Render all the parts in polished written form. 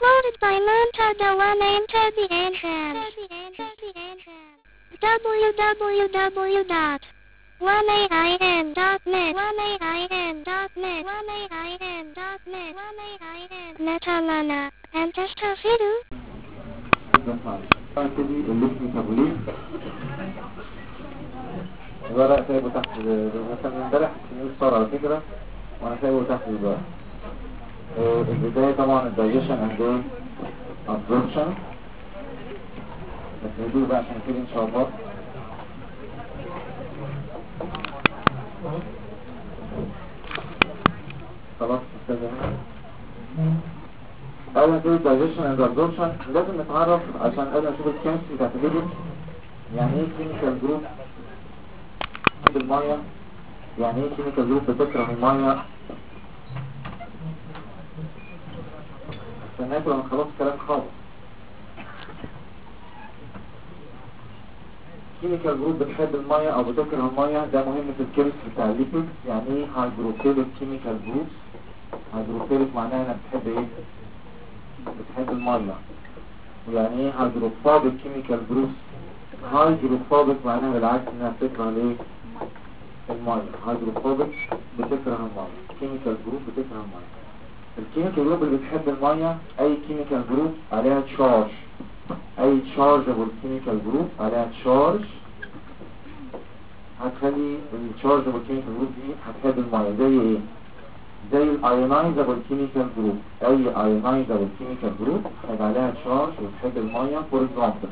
Uploaded by Montada One Enter the Entrance. www.1ain.net Metalana and Testafidu. هنبتدي الليفت ميتابوليزم. الورق سايبه تحت مثلا امبارح كان صار على فكرة وانا سايبه تحت الورق. البداية طبعا الدايجيشن اند ابزوربشن، بس هدوء بقى عشان نبتدي ان شاء الله. خلاص استاذ اول ما نبتدي الدايجيشن اند ابزوربشن لازم نتعرف عشان قبل ما نشوف الكيمستري بتاعت الفيديو يعني ايه كيميكال جروب بالميه، يعني ايه كيميكال جروب بتكره الميه. استناكم لما خلصت الكلام خالص. كيميكال جروب بتحب الميه او بتكره الميه، ده مهم في الكيمستري بتاع الليبيد. يعني ايه هيدروفيليك كيميكال جروب؟ هيدروفيليك معناها انها بتحب ايه؟ بتحب الميه. ويعني ايه هيدروفوبيك كيميكال جروب؟ هيدروفوبيك معناها بالعكس انها بتكره الايه؟ الميه. هيدروفوبيك بتكره الميه، كيميكال جروب بتكره الميه. الكيميكال جروب اللي بتحب الميه اي كيميكال جروب عليها تشارج، اي تشارجبل كيميكال جروب عليها تشارج هتخلي التشارجبل كيميكال جروب دي هتحب الميه. زي ايه؟ زي الايونايزابل كيميكال جروب. اي ايونايزابل كيميكال جروب هيبقى عليها تشارج وتحب الميه. فور اكزامبل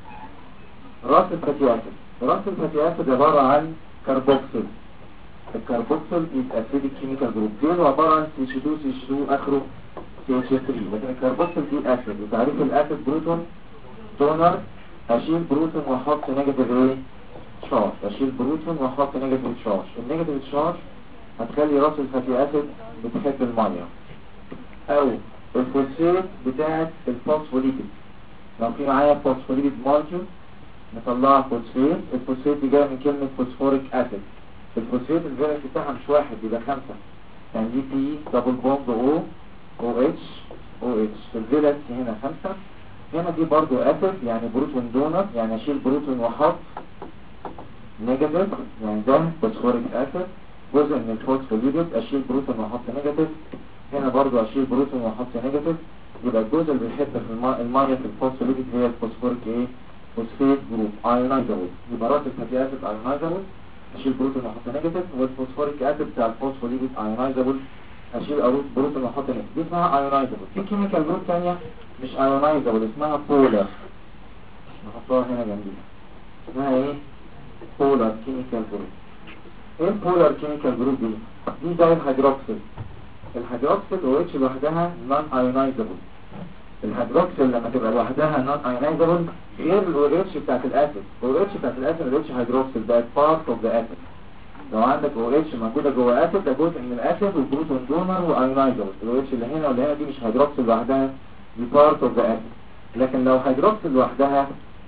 راس الفاتي اسيد. راس الفاتي اسيد عباره عن كربوكسيل. الكربوكسيل يبقى اسيديك كيميكال جروب. دي عباره عن CH2 اخره CH3، لكن الكربوكسيل دي اسيد. وتعريف الاسيد بروتون دونر، اشيل بروتون واحط نيجاتيف ايه؟ تشارج. اشيل بروتون واحط نيجاتيف تشارج. النيجاتيف تشارج هتخلي راس الفاتي اسيد بتحب الميه. او الفوسفيت بتاعت الفوسفوليبيد، لو في معايا فوسفوليبيد مولكيول نطلعها فوسفيت. الفوسفيت دي جايه من كلمه فوسفوريك اسيد. الفوسفيت الفالنس بتاعها مش واحد، بيبقى 5، يعني دي بي دبل بوند او اتش الفالنس هنا 5. هنا دي برضو اسيد، يعني بروتون دونر، يعني اشيل بروتون واحط نيجاتيف، يعني ده فوسفوريك اسيد. جزء من الفوسفوليبيد اشيل بروتون واحط نيجاتيف، هنا برضو اشيل بروتون واحط نيجاتيف. يبقى الجزء اللي بيحب في الميه في الفوسفوليبيد هي الفوسفوريك ايه؟ فوسفيت جروب ايونايزابل. يبقى راس الفاتي اسيد ايونايزابل اشيل بروتون واحط نيجاتيف، والفوسفوريك اسيد بتاع الفوسفوليبيد ايونايزابل اشيل بروتون واحط نيجاتيف. دي اسمها ايونايزابل. في كيميكال جروب ثانيه مش ايونايزابل اسمها بولار، نحطها هنا جنبيها. اسمها ايه؟ بولار كيميكال جروب. ايه البولار كيميكال جروب دي؟ دي زي الهيدروكسيل. الهيدروكسيل او اتش لوحدها نون ايونايزابل. الهيدروكسيل لما تبقى لوحدها نون ايونايزابل غير الاو اتش بتاعت الاسيد. الاو اتش بتاعت الاسيد الاو اتش هيدروكسيل بقت بارت اوف ذا اسيد. لو عندك او اتش موجوده جوه اسيد ده جزء من الاسيد والبروتون دونر وايونايزابل. الاو اتش اللي هنا واللي هنا دي مش هيدروكسيل لوحدها، دي بارت اوف ذا اسيد. لكن لو هيدروكسيل لوحدها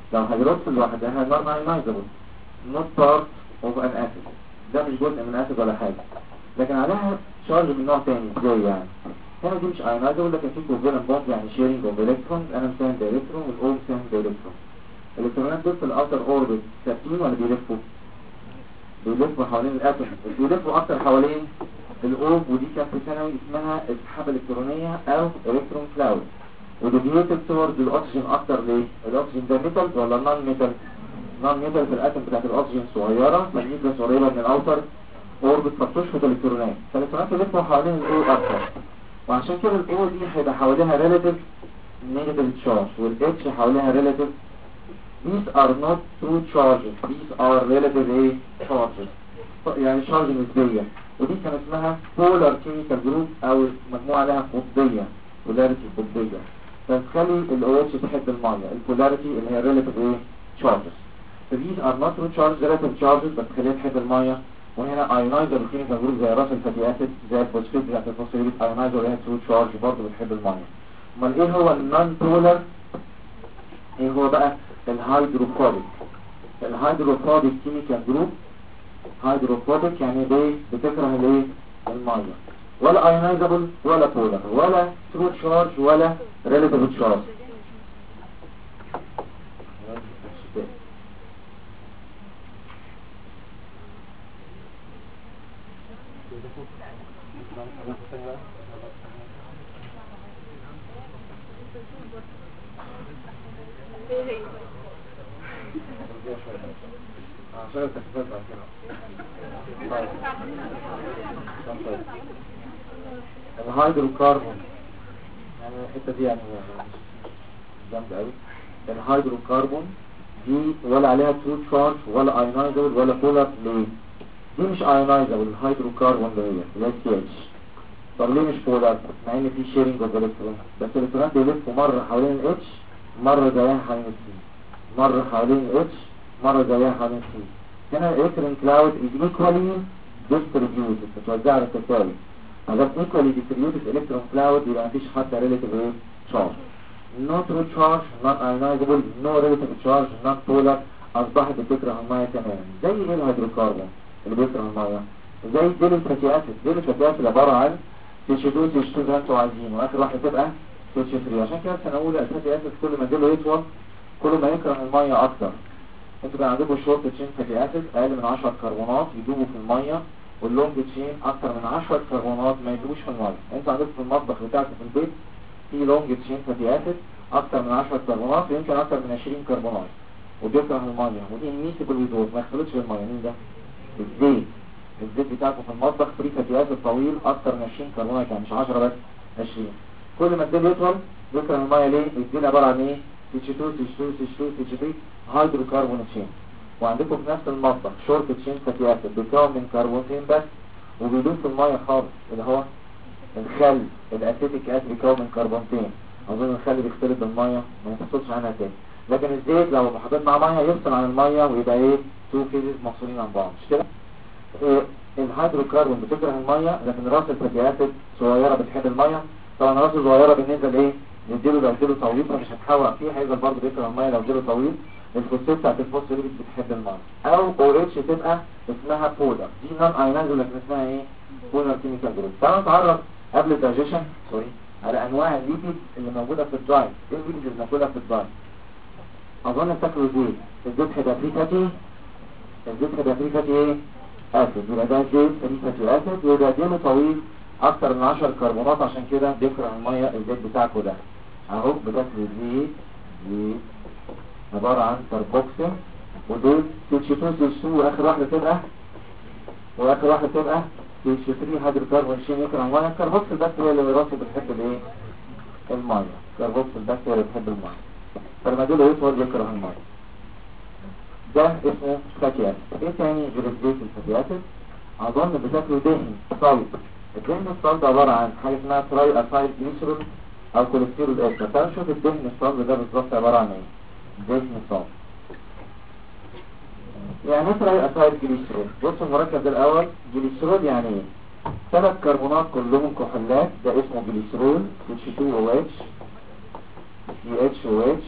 نون ايونايزابل، نوت بارت اوف ان اسيد، ده مش جزء من اسيد ولا حاجه، لكن عليها شارج من نوع ثاني. ازاي يعني؟ هنا دي مش ايونايزابل لكن في كوفالنت بوند، يعني شيرنج اوف الكترونز. انا مساهم بالكترون والاو مساهم بالكترون. الالكترونات دول في الاوتر اوربت ثابتين ولا بيلفوا؟ بيلفوا حوالين الاتوم، بيلفوا اكتر حوالين الاو. ودي كانت في ثانوي اسمها السحابه الالكترونيه او الكترون كلاود. وديفيوتد تورد الاكسجين اكتر. ليه؟ الاكسجين ده ميتال ولا نون ميتال؟ نون ميتال. في الاتوم بتاعت الاكسجين صغيره، فالنيوكليس قريبه من الاوتر اوربت فبتشفط الالكترونات، فالالكترونات بيلفوا حوالين الاو اكتر. وعشان كده الاو دي هيبقى حواليها ريلاتيف نيجاتيف تشارج، والاتش حواليها ريلاتيف. these are not true charges, these are relative ايه؟ charges، يعني شارج نسبية. ودي كان اسمها polar chemical group او مجموعة لها قطبية، polarity قطبية، فتخلي ال OH تحب المية. البولاريتي اللي هي relative ايه؟ charges. these are not true charges relative charges بس تخليها تحب المية. وهنا ايونايزر الكيميكال جروب زي راس الفاتي اسيد زي الفوسفيت بتاعت الفوسفوليبيد ايونايزر اللي هي ترو تشارج برضه بتحب الميه. امال ايه هو النون بولار؟ ايه هو بقى؟ الهيدروفوبيك. الهيدروفوبيك كيميكال جروب. هيدروفوبيك يعني ايه؟ بتكره الايه؟ الميه. ولا ايونايزابل ولا بولر ولا ترو تشارج ولا ريلاتيف تشارج. الهيدروكربون يعني الحته دي يعني جامده قوي. الهيدروكربون دي ولا عليها ترو تشارج ولا ايونايزابل ولا بولر. ليه؟ دي مش ايونايزابل الهيدروكربون اللي هي سي اتش. طب ليه مش بولر؟ مع ان في شيرنج اوف الكترون، بس الالكترونات بيلفوا مره حوالين الاتش مره زيها حوالين السي، مره حوالين الاتش مره زيها حوالين السي. هنا الالكترون كلاود از ايكوالي ديستريبيوتد، متوزعه على التساوي. هذا ايكوالي ديستريبيوتد الكترون كلاود يبقى مفيش حتى ريلاتيف تشارج. نو ترو تشارج، نوت ايونايزابل، نو ريلاتيف تشارج، نوت بولر. اصبحت بتكره الميه تماما. زي ايه الهيدروكربون اللي بيكره الميه؟ زي ديل الفاتي اسيد. ديل الفاتي اسيد عباره عن تشدو زي ما انتوا عايزين، واخر واحده تبقى اتش 3. عشان كده سنه اولى الفاتي اسيد كل ما ديله يطول كل ما يكره الميه اكتر. انتوا كان عندكم شورت تشين فاتي اسيد اقل من 10 كربونات يدوبوا في الميه، واللونج تشين اكتر من 10 كربونات ما يدوبوش في الميه. انتوا عندكم في المطبخ بتاعكم في البيت في لونج تشين فاتي اسيد اكتر من 10 كربونات ويمكن اكتر من 20 كربونات وبيكره الميه ودي ميسيبل ويدوب ما يختلطش بالميه. مين ده؟ الزيت. الزيت بتاعكم في المطبخ فري فاتي اسيد طويل اكتر من 20 كربونات، يعني مش 10 بس 20. كل ما الديل يطول بيكره الميه. ليه؟ الديل عباره عن ايه؟ CH2 CH2 CH2 CH3 هيدروكربون تشين. وعندكم في نفس المطبخ شورت تشين فاتي اسيد بيتكون من كربونتين بس وبيدوب في الميه خالص، اللي هو الخل. الاسيتيك اسيد بيتكون من كربونتين. اظن الخل بيختلط بالميه ما يفصلش عنها تاني. لكن الزيت لو حطيت مع ميه يفصل عن الميه ويبقى ايه؟ تو فيزز مفصولين عن بعض، مش كده؟ الهيدروكربون بتكره الميه، لكن راس الفاتي اسيد صغيره بتحب الميه. طبعا راسه صغيره بالنسبه لايه؟ نديله لو اديله طويل فمش هتحوق فيه، هيفضل برضه بيكره الميه لو اديله طويل. الفوسفات بتاعت الفوسفوريد بتحب الميه. او او اتش تبقى اسمها بولر. دي نون ايونايزر لكن اسمها ايه؟ بولر كيميكال جروب. تعالوا نتعرف قبل الدايجيشن على انواع الليبيد اللي موجوده في الدايت. ايه الليبيد اللي موجوده في الدايت؟ اظن تاكلوا زيت. الزيت هيبقى فري فاتي. الزيت هيبقى فري فاتي ايه؟ اسيد. يبقى ده زيت فري فاتي اسيد ويبقى ديله طويل اكتر من 10 كربونات، عشان كده بيكره الميه. الزيت بتاعكم ده اهو بتاكلوا زيت عباره عن كربوكسيل ودول CH2 CH2 واخر واحده تبقى CH3 هيدروكربون تشين يكره الميه. الكربوكسيل بس هي اللي راسه بتحب الايه؟ الميه. الكربوكسيل بس هي اللي بتحب الميه، فلما دول يطول يكره الميه. ده اسمه فاتي اسيد. ايه تاني غير الزيت الفاتي اسيد؟ اظن بتاكلوا دهن صلب. الدهن الصلب عباره عن حاجه اسمها تراي اسايل جليسرول او كوليسترول استر. تعالوا نشوف الدهن الصلب ده بالظبط عباره عن ايه. دهن صلب يعني مثلا اسايل جليسرول. بصوا المركب ده الاول جليسرول يعني ايه؟ 3 كربونات كلهم كحولات، ده اسمه جليسرول. H2OH CHOH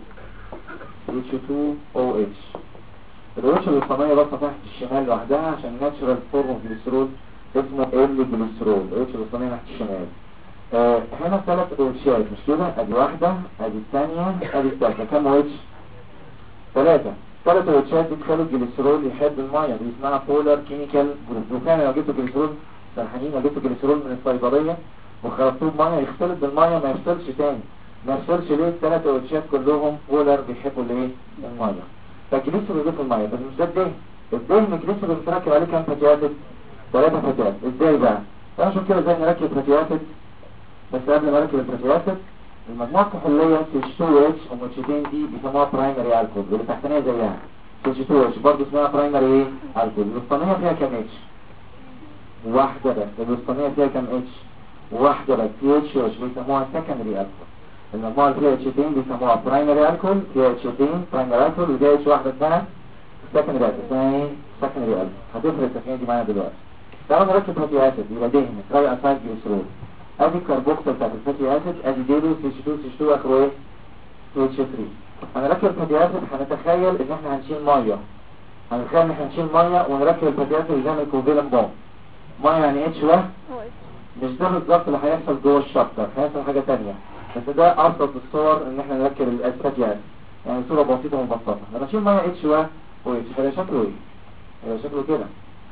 H2OH. الوش الوسطانية بس تحت الشمال لوحدها عشان ناتشورال فورم اوف جليسرول اسمه L-جليسرول. الوش الوسطانية تحت الشمال. هنا 3 اوتشات مش كده؟ ادي واحدة ادي الثانية ادي الثالثة. كم وش؟ 3 اوتشات بتخلوا الجليسرول يحب المية. دي اسمها بولار كيميكال جروب. وكان لو جبتوا جليسرول سرحانين، لو جبتوا جليسرول من الصيدلية وخلطوه بمية يختلط بالمية ما يفصلش تاني. ما يفصلش ليه؟ 3 اوتشات كلهم بولار بيحبوا الايه؟ المية. فالجليسرول يضيف المية. بس مش ده الدهن. الدهن الجليسرول بتركب عليه كام فاتي اسيد؟ 3 فاتي اسيد. ازاي بقى؟ تعالوا نشوف كده ازاي نركب فاتي اسيد. بس قبل ما نركب الفاتي اسيد المجموعة الكحولية CH2OH وموتشتين دي بيسموها برايمري الكول، واللي تحتانية زيها CH2OH برضه اسمها برايمري ايه؟ الكول. الوسطانية فيها كام اتش؟ واحدة بس. الوسطانية فيها كام اتش؟ واحدة بس. CH2OH بيسموها سكندري الكول. المجموعة اللي فيها اتشتين بيسموها برايمري الكول. فيها اتشتين برايمري الكول وفيها اتش واحدة اسمها سكندري الكول. اسمها ايه؟ سكندري الكول. هتفرق التقنية دي معانا دلوقتي. تعالوا نركب فاتي اسيد. يبقى دهن تراي اسايل جليسرول، ادي الكربوكسيل بتاعت الفاتي اسيد، ادي ديلو CH2 اخره ايه؟ CH3. هنركب الفاتي اسيد. هنتخيل ان احنا هنشيل ميه. هنتخيل ان احنا هنشيل ميه ونركب الفاتي اسيد زي ما الكوفيلنت بوند. ميه يعني اتش مش ده بالظبط اللي هيحصل جوه الشابتر، هيحصل حاجه ثانيه، بس ده ابسط الصور ان احنا نركب الاساسيات، يعني صوره بسيطه ومبسطه. لما اشيل ميه اتش و اتش هيبقى شكله ايه؟ هيبقى شكله كده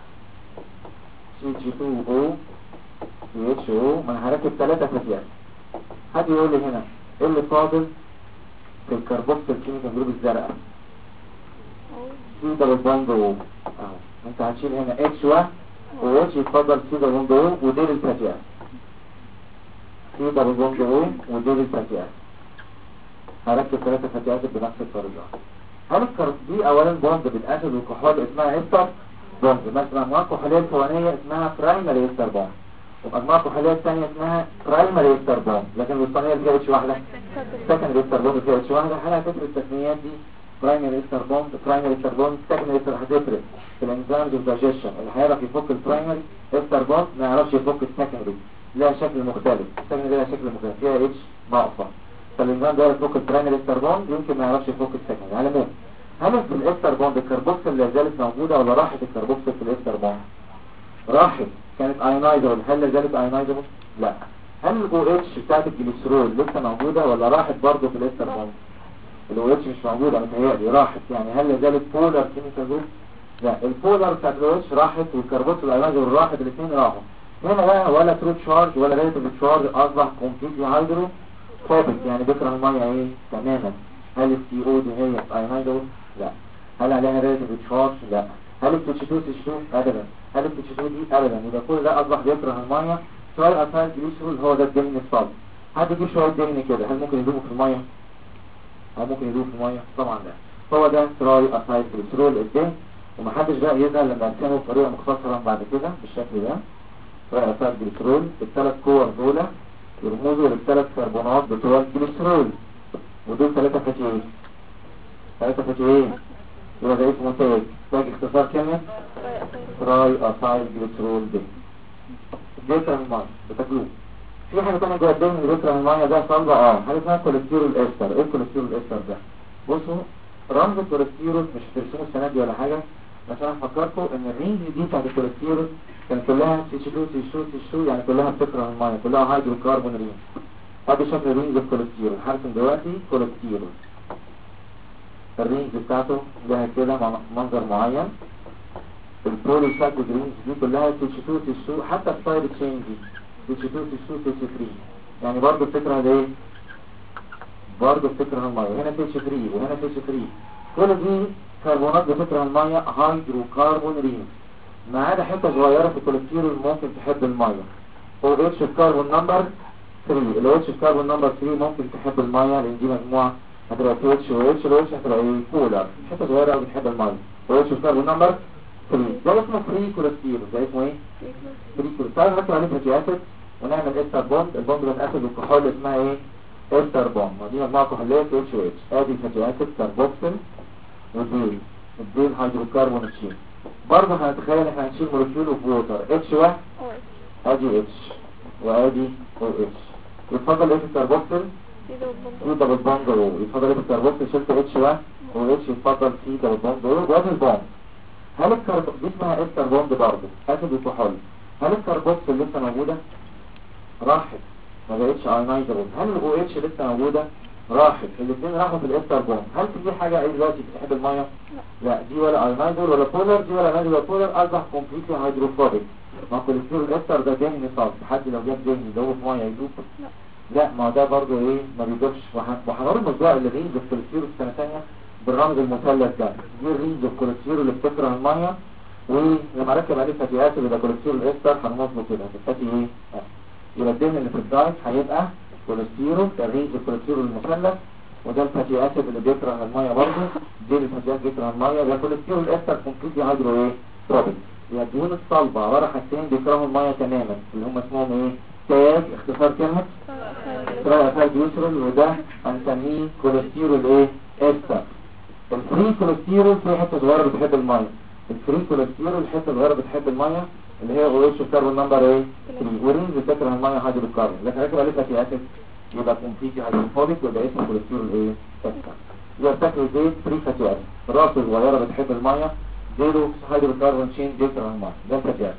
CH2O CHO. ما انا هركب 3 فتيات. حد يقول لي هنا ايه اللي فاضل في الكربوكسيل كيميكال جروب الزرقاء؟ سي دبل بوند او. اهو انت هتشيل هنا اتش و اتش، يتفضل سي دبل بوند او وديل الفتيات، سي دبل بوند او وديل الفتيات. هركب 3 فتيات بنفس الطريقه. هل دي اولا بوند بالاسيد والكحول اسمها استر بوند، مثلا المجموعه الكحوليه الفوقانيه اسمها برايمري استر بوند، والمجموعه الكحوليه الثانيه اسمها برايمري استر بوند، لكن الوسطانيه اللي فيها اتش واحده سكندري استر بوند فيها اتش واحده. هل هتفرق التسميات دي؟ برايمري استر بوند، برايمري استر بوند، سكندري استر، هتفرق في الانزيمز والدايجيشن. اللي هيعرف يفك البرايمري استر بوند ما يعرفش يفك السكندري، لها شكل مختلف، السكندري لها شكل مختلف فيها اتش ناقصه، فالانزيم ده يفك البرايمري استر بوند يمكن ما يعرفش يفك السكندري. على مين؟ هل في الاستر بوند الكربوكسيل لا زالت موجوده ولا راحت الكربوكسيل في الاستر بوند؟ راحت، كانت ايونايزبل. هل لا زالت ايونايزبل؟ لا. هل الاو اتش بتاعت الجليسرول لسه موجوده ولا راحت برضه في الاستر بوند؟ الاو اتش مش موجوده، متهيألي راحت. يعني هل لا زالت بولار كيميكال جروب؟ لا، البولار بتاعت الاو اتش راحت والكربوكسيل ايونايزبل راحت، الاثنين راحوا. هنا بقى ولا ترو تشارج ولا ريلاتيف تشارج، اصبح كومبليتلي هيدرو فوبيك، يعني بيكره الميه ايه تماما. هل السي او دي هي ايونايزبل؟ لا. هل عليها ريلاتيف تشارج؟ لا. هل التشيتو تشيتو؟ ابدا. هل التشيتو دي؟ ابدا. يبقى كل ده اصبح بيكره الميه. سؤال اسال جليسرول هو ده الدهن الصلب. حد يجيب شويه دهن كده، هل ممكن يدوبوا في الميه؟ هل ممكن يدوبوا في الميه؟ طبعا لا. هو ده تراي اسايد جليسرول الدهن، ومحدش بقى يزعل لما ارسمه بطريقه مختصره بعد كده بالشكل ده. تراي اسايد جليسرول، الثلاث كور دول يرمزوا للثلاث كربونات بتوع الجليسرول، ودول 3 فاتي ايه؟ 3 فاتي ايه؟ يبقى ده اسمه تاج. تاج اختصار كلمة تراي اسايل جليسرول دي. بيكره المية بتاكلوه. في حاجة تانية جوه الدهن اللي بيكره المية ده صلبة، حاجة اسمها كوليسترول استر. ايه الكوليسترول استر ده؟ بصوا رمز الكوليسترول مش هترسموا السنة دي ولا حاجة، بس انا هفكركم ان الرينج دي بتاعت الكوليسترول كان كلها CH2 CH2 CH2، يعني كلها بتكره المية، كلها هيدروكربون رينج. ادي شكل رينج الكوليسترول. هرسم دلوقتي كوليسترول، الرينج بتاعته لها كده منظر معين. البولي سايكل رينج دي كلها CH2 CH2، حتى السايد تشين دي CH2 CH2 CH3، يعني برضه بتكره الايه؟ برضه بتكره الميه. هنا CH3 وهنا CH3، كل دي كربونات بتكره الميه، هيدروكربون رينج. ما عدا حته صغيره في الكوليسترول ممكن تحب الميه، او اتش كاربون نمبر 3. ال اتش كاربون نمبر 3 ممكن تحب الميه، لان دي مجموعه هتبقى اتش واتش، الاتش هتبقى ايه؟ بولار، حته صغيره قوي بتحب الميه، اتش كاربون نمبر 3. ده اسمه فري كوليسترول. ده اسمه ايه؟ فري كوليسترول. تعالوا نركب عليه فاتي اسيد ونعمل استر بوند. البوند بين اسيد والكحول اسمها ايه؟ استر بوند. ودي مجموعه كحوليه اتش واتش. ادي فاتي اسيد كاربوكسيل وديل، الديل هيدروكربون تشين. برضه هنتخيل احنا هنشيل مولكيول اوف ووتر اتش واحد، ادي اتش وادي او اتش. يتفضل ايه في الكربوكسيل؟ سي دبل بوند او. يتفضل ايه في الكربوكسيل؟ شلت اتش واحد او اتش، يتفضل سي دبل بوند او وادي البوند. هل دي اسمها استر بوند برضه اسيد وكحول. هل الكربوكسيل لسه موجوده؟ راحت، ما بقتش ايونايزبل. هل الاو اتش لسه موجوده؟ راحت. الاثنين راحوا في الاستر بوند. هل في حاجه ايه دلوقتي بتحب الميه؟ لا، دي ولا ايونايزبل ولا بولر، دي ولا ايونايزبل ولا بولر، اصبح كومبليتلي هيدروفوبيك. ما كوليسترول الاستر ده دهن صلب، حد لو جاب دهن يدوب في ميه يدوب؟ لا، ما ده برضه ايه؟ ما بيدوبش. وهنرمز بقى الرينج الكوليسترول في سنه ثانيه بالرمز المثلث ده. دي الرينج الكوليسترول اللي بتكره الميه، ولما ركب عليه فاتي اسيد يبقى كوليسترول استر، هنرمز له كده الفاتي ايه؟ يبقى الدهن اللي في الدايت هيبقى كوليسترول، الرينج الكوليسترول المثلث، وده الفاتي اسيد اللي بيكره الميه برضه. دي الفاتي اسيد بيكره الميه، ده كوليسترول استر كومبليتلي هيدرو ايه؟ تروبيك. يبقى الدهون الصلبه عباره عن حاجتين بيكرهوا الميه تماما، اللي هم اسمهم ايه؟ تاج اختصار كلمه تراي جليسرول، وده هنسميه كوليسترول ايه؟ استر. الفري كوليسترول في حته صغيره بتحب الميه. الفري كوليسترول حته صغيره بتحب الميه اللي هي او اتش كاربون نمبر ايه؟ 3. ورينز بتكره الميه هيدروكربون، لكن راكب عليه فاتي اسيد يبقى كومبليتلي هيدروفوبيك، ويبقى اسمه كوليسترول ايه؟ استر. يبقى بتاكل زيت فري فاتي اسيد، راسه صغيره بتحب الميه، زيرو هيدروكربون تشين بيكره الميه، ده الفاتي اسيد.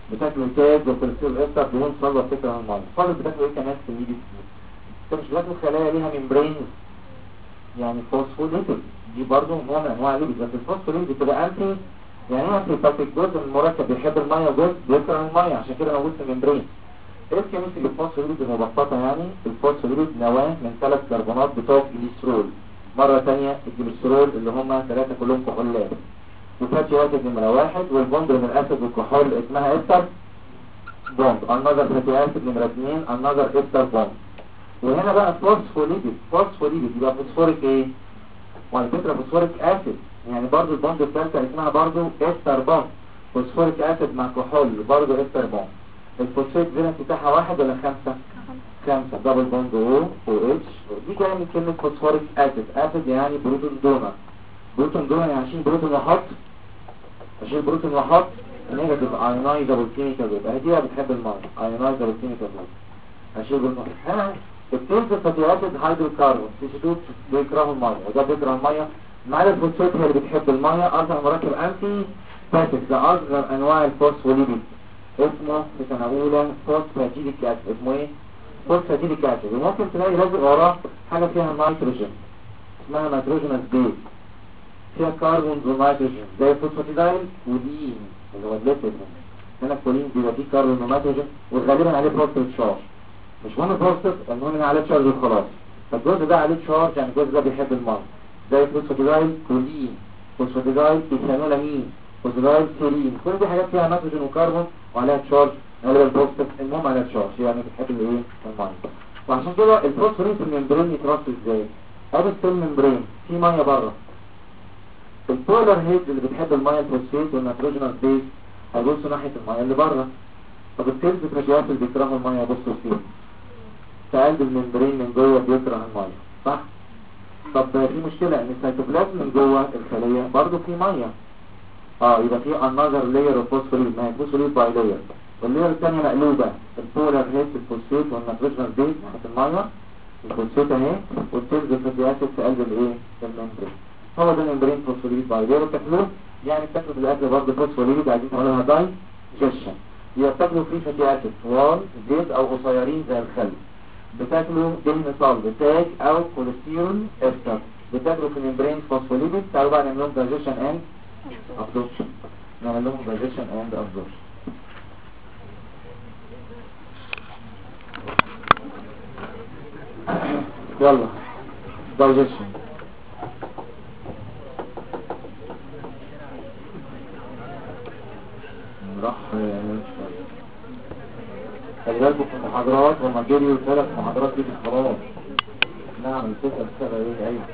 بتاكلوا تاج وكوليسترول استر دهون صلبه بتكره الميه. فاضل بتاكلوا ايه كمان في الليبيد؟ انت مش بتاكلوا خلايا ليها ممبرينز يعني فوسفوليبيد، دي برضو نوع من انواع الليبيد، بس الفوسفوليبيد بتبقى انتي يعني هي في جزء من المركب بيحب الميه وجزء بيكره الميه، عشان كده موجود في الممبرين. ايه الكيمستري للفوسفوليبيد المبسطه؟ يعني الفوسفوليبيد نواه من 3 كربونات بتوع الجليسرول، مره ثانيه الجليسرول اللي هم 3 كلهم كحولات، وفاتي اسيد نمره 1 والبوند من الاسيد والكحول اسمها استر بوند، النظر فاتي اسيد نمره 2 النظر استر بوند. وهنا بقى فوسفوليبيد يبقى فوسفوريك ايه؟ وعلى فكره فوسفوريك اسيد يعني برضو البوند الثالثه اسمها برضو استر بوند، فوسفوريك اسيد مع كحول برضو استر بوند. الفوسفات فالنس بتاعها 1 ولا 5؟ 5 دبل بوند او اتش. دي جايه من كلمه فوسفوريك اسيد يعني بروتون دونر. بروتون دونر يعني عشان بروتون وحط، عشان بروتون وحط نيجاتيف ايونايزابل كيميكال جروب، اهي دي بتحب الميه ايونايزابل كيميكال جروب. عشان بروتون هنا التنس فاتي اسيد هيدروكربون تيشوت بيكرهوا الميه وده بيكره الميه، مع الفوسفات هي اللي بتحب الميه. اصلا مركب انتي باسيك ده اصغر انواع الفوسفوليبيد اسمه في سنه اولى فوسفاتيديك اسيد. اسمه ايه؟ فوسفاتيديك اسيد. وممكن تلاقي لازق وراه حاجه فيها نيتروجين اسمها نيتروجينوس بيز، فيها كربون ونيتروجين زي الفوسفاتيدايل ودين اللي هو الليبيد. هنا الكولين بيبقى فيه كربون ونيتروجين وغالبا عليه بروستات شارج، مش مهم بروستات، المهم ان عليه شارج وخلاص. فالجزء ده عليه شارج يعني الجزء ده بيحب الميه زي الفوسفاتيدايل كولين، فوسفاتيدايل ايثانولامين، فوسفاتيدايل سيرين، كل دي حاجات فيها نيتروجين وكربون وعليها تشارج غالبا البوزيتيف، المهم عليها تشارج يعني بتحب الايه؟ الميه. وعشان كده الفوسفوريس الممبرين يترص ازاي؟ ادي السيل ممبرين في ميه بره، البولار هيد اللي بتحب الميه الفوسفيت والنيتروجينوس بيز هيبصوا ناحيه الميه اللي بره. طب السيلز الرجالات اللي بيكرهوا الميه يبصوا فين؟ في قلب الممبرين من جوه بيكره الميه، صح؟ طب في مشكله ان السيتوبلازم من جوه الخليه برضه في ميه، يبقى في another layer of phosphorus، ما هي phosphorus باي layer، واللير الثانيه مقلوبه البولار هيد الفوسفيت والنيتروجينوس بيز ناحيه الميه، الفوسفيت اهي والسيلز الرجالات في قلب الايه؟ الممبرين. هو ده الممبرين فوسفوريد باي layer. بتاكلوه يعني بتاكلوا بالاكل برضه فوسفوريد عايزين تعملوها دايجيشن، يبقى بتاكلوا فيه فاتي اسيد طوال زيت او قصيرين زي الخل، بتاكلوا دهن صلب تاج او كوليسترول استر، بتاكلوا في الممبرين فوسفوليبيد. تعالوا بقى نعمل لهم دايجيشن اند ابزوربشن، نعمل لهم دايجيشن اند ابزوربشن. يلا دايجيشن. راح خلي بالكم في المحاضرات وما جريوا 3 محاضرات دي خلاص. نعم الفكرة بتبقى ايه؟ ايوه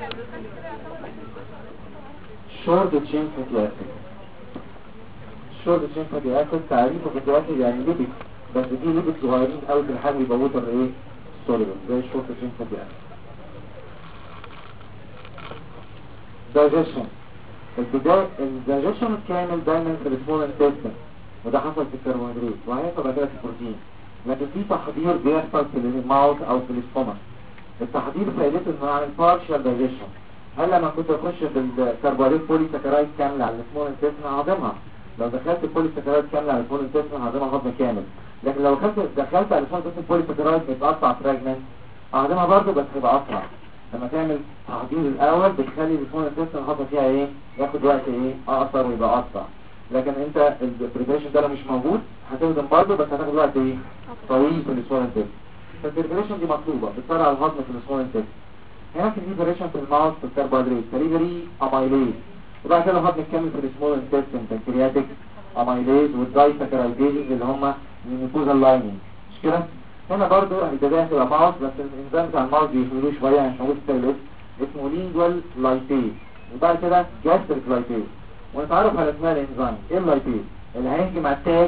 شورت تشين فاتي اسيد. شورت تشين فاتي اسيد تعريفه فاتي اسيد يعني ليبيد، بس دي ليبيد صغيرين قوي في الحجم يبقى ووتر ايه؟ سوليبل زي الشورت تشين فاتي اسيد. دايجيشن. الدايجيشن الكامل دايما في السمول انتستين، وده حصل في الكربوهيدرات وهيحصل بعد كده في البروتين، لكن في تحضير بيحصل في الماوث او في الاستومك. التحضير فائدته انه عامل بارشال دايجيشن. هل لما كنت اخش في الكربوهيدرات بولي ساكرايد كامله على السمول انتستين هضمها، لو دخلت بولي ساكرايد كامله على السمول انتستين هضمها هضم كامل، لكن لو دخلت على السمول انتستين بولي ساكرايد متقطع فراجمنت هضمها برضه بس هيبقى اسرع. لما تعمل تحضير الاول بتخلي السمول انتستين الهضم فيها ايه؟ ياخد وقت ايه؟ اقصر ويبقى اسرع. لكن انت البريبريشن ده لو مش موجود هتهضم برضه بس هتاخد وقت ايه؟ طويل في السمول انتستين. فالبريبريشن دي مطلوبه بتسرع الهضم في السمول انتستين. هنا في بريبريشن في الماوث في الكربوهيدرات سليفري امايليز، وبعد كده الهضم الكامل في السمول انتستين بنكرياتيك امايليز والداي ساكرايديز اللي هم الميكوزال لايننج، مش كده؟ هنا برضو البدايه هتبقى ماوث بس الانزيم بتاع الماوث بيخلوه شويه يعني مش موجود في التالت اسمه لينجوال لايبيز، وبعد كده جاستريك لايبيز. ونتعرف على اسماء الانزيم. ايه اللايبيز؟ اللي هيجي مع التاج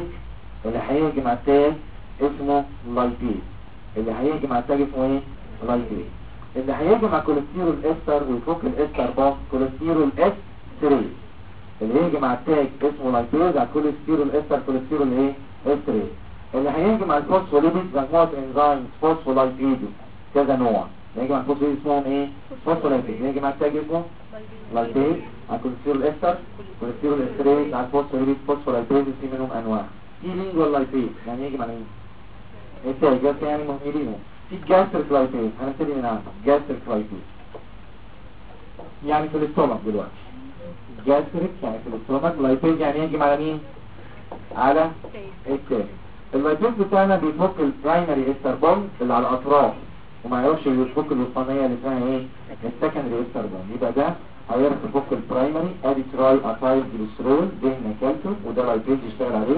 اسمه لايبيز، اللي هيجي مع التاج اسمه ايه؟ لايبيز. اللي هيجي مع كوليسترول استر ويفك الاستر بوند كوليسترول اس 3، اللي هيجي مع التاج اسمه لايبيز على كوليسترول استر كوليسترول ايه؟ اس 3. اللي هيجي مع الفوسفوليبيد مجموعه انزيم فوسفولايبيد كذا نوع، اللي هيجي مع الفوسفوليبيد اسمهم ايه؟ فوسفولايبيد. اللي هيجي مع التاج اسمه لايبيز على كوليسترول استر كوليسترول اس 3 على الفوسفوليبيد فوسفولايبيد، في منهم انواع في لينجوال لايبيز يعني يجي معنى ايه؟ ازاي جاست يعني مهملينه. في جاستريك لايبيز هنبتدي من عنده. جاستريك لايبيز يعني في الاستومك دلوقتي. جاستريك يعني في الاستومك. لايبيز يعني يجي على مين؟ على التاني. اللايبيز بتاعنا بيفك البرايمري استر بوند اللي على الاطراف وما يعرفش يفك الوسطانيه اللي اسمها ايه؟ السكندري استر بوند. يبقى ده هيعرف يفك البرايمري ادي تراي اسايل جليسرول دهن كالسيوم وده لايبيز يشتغل عليه.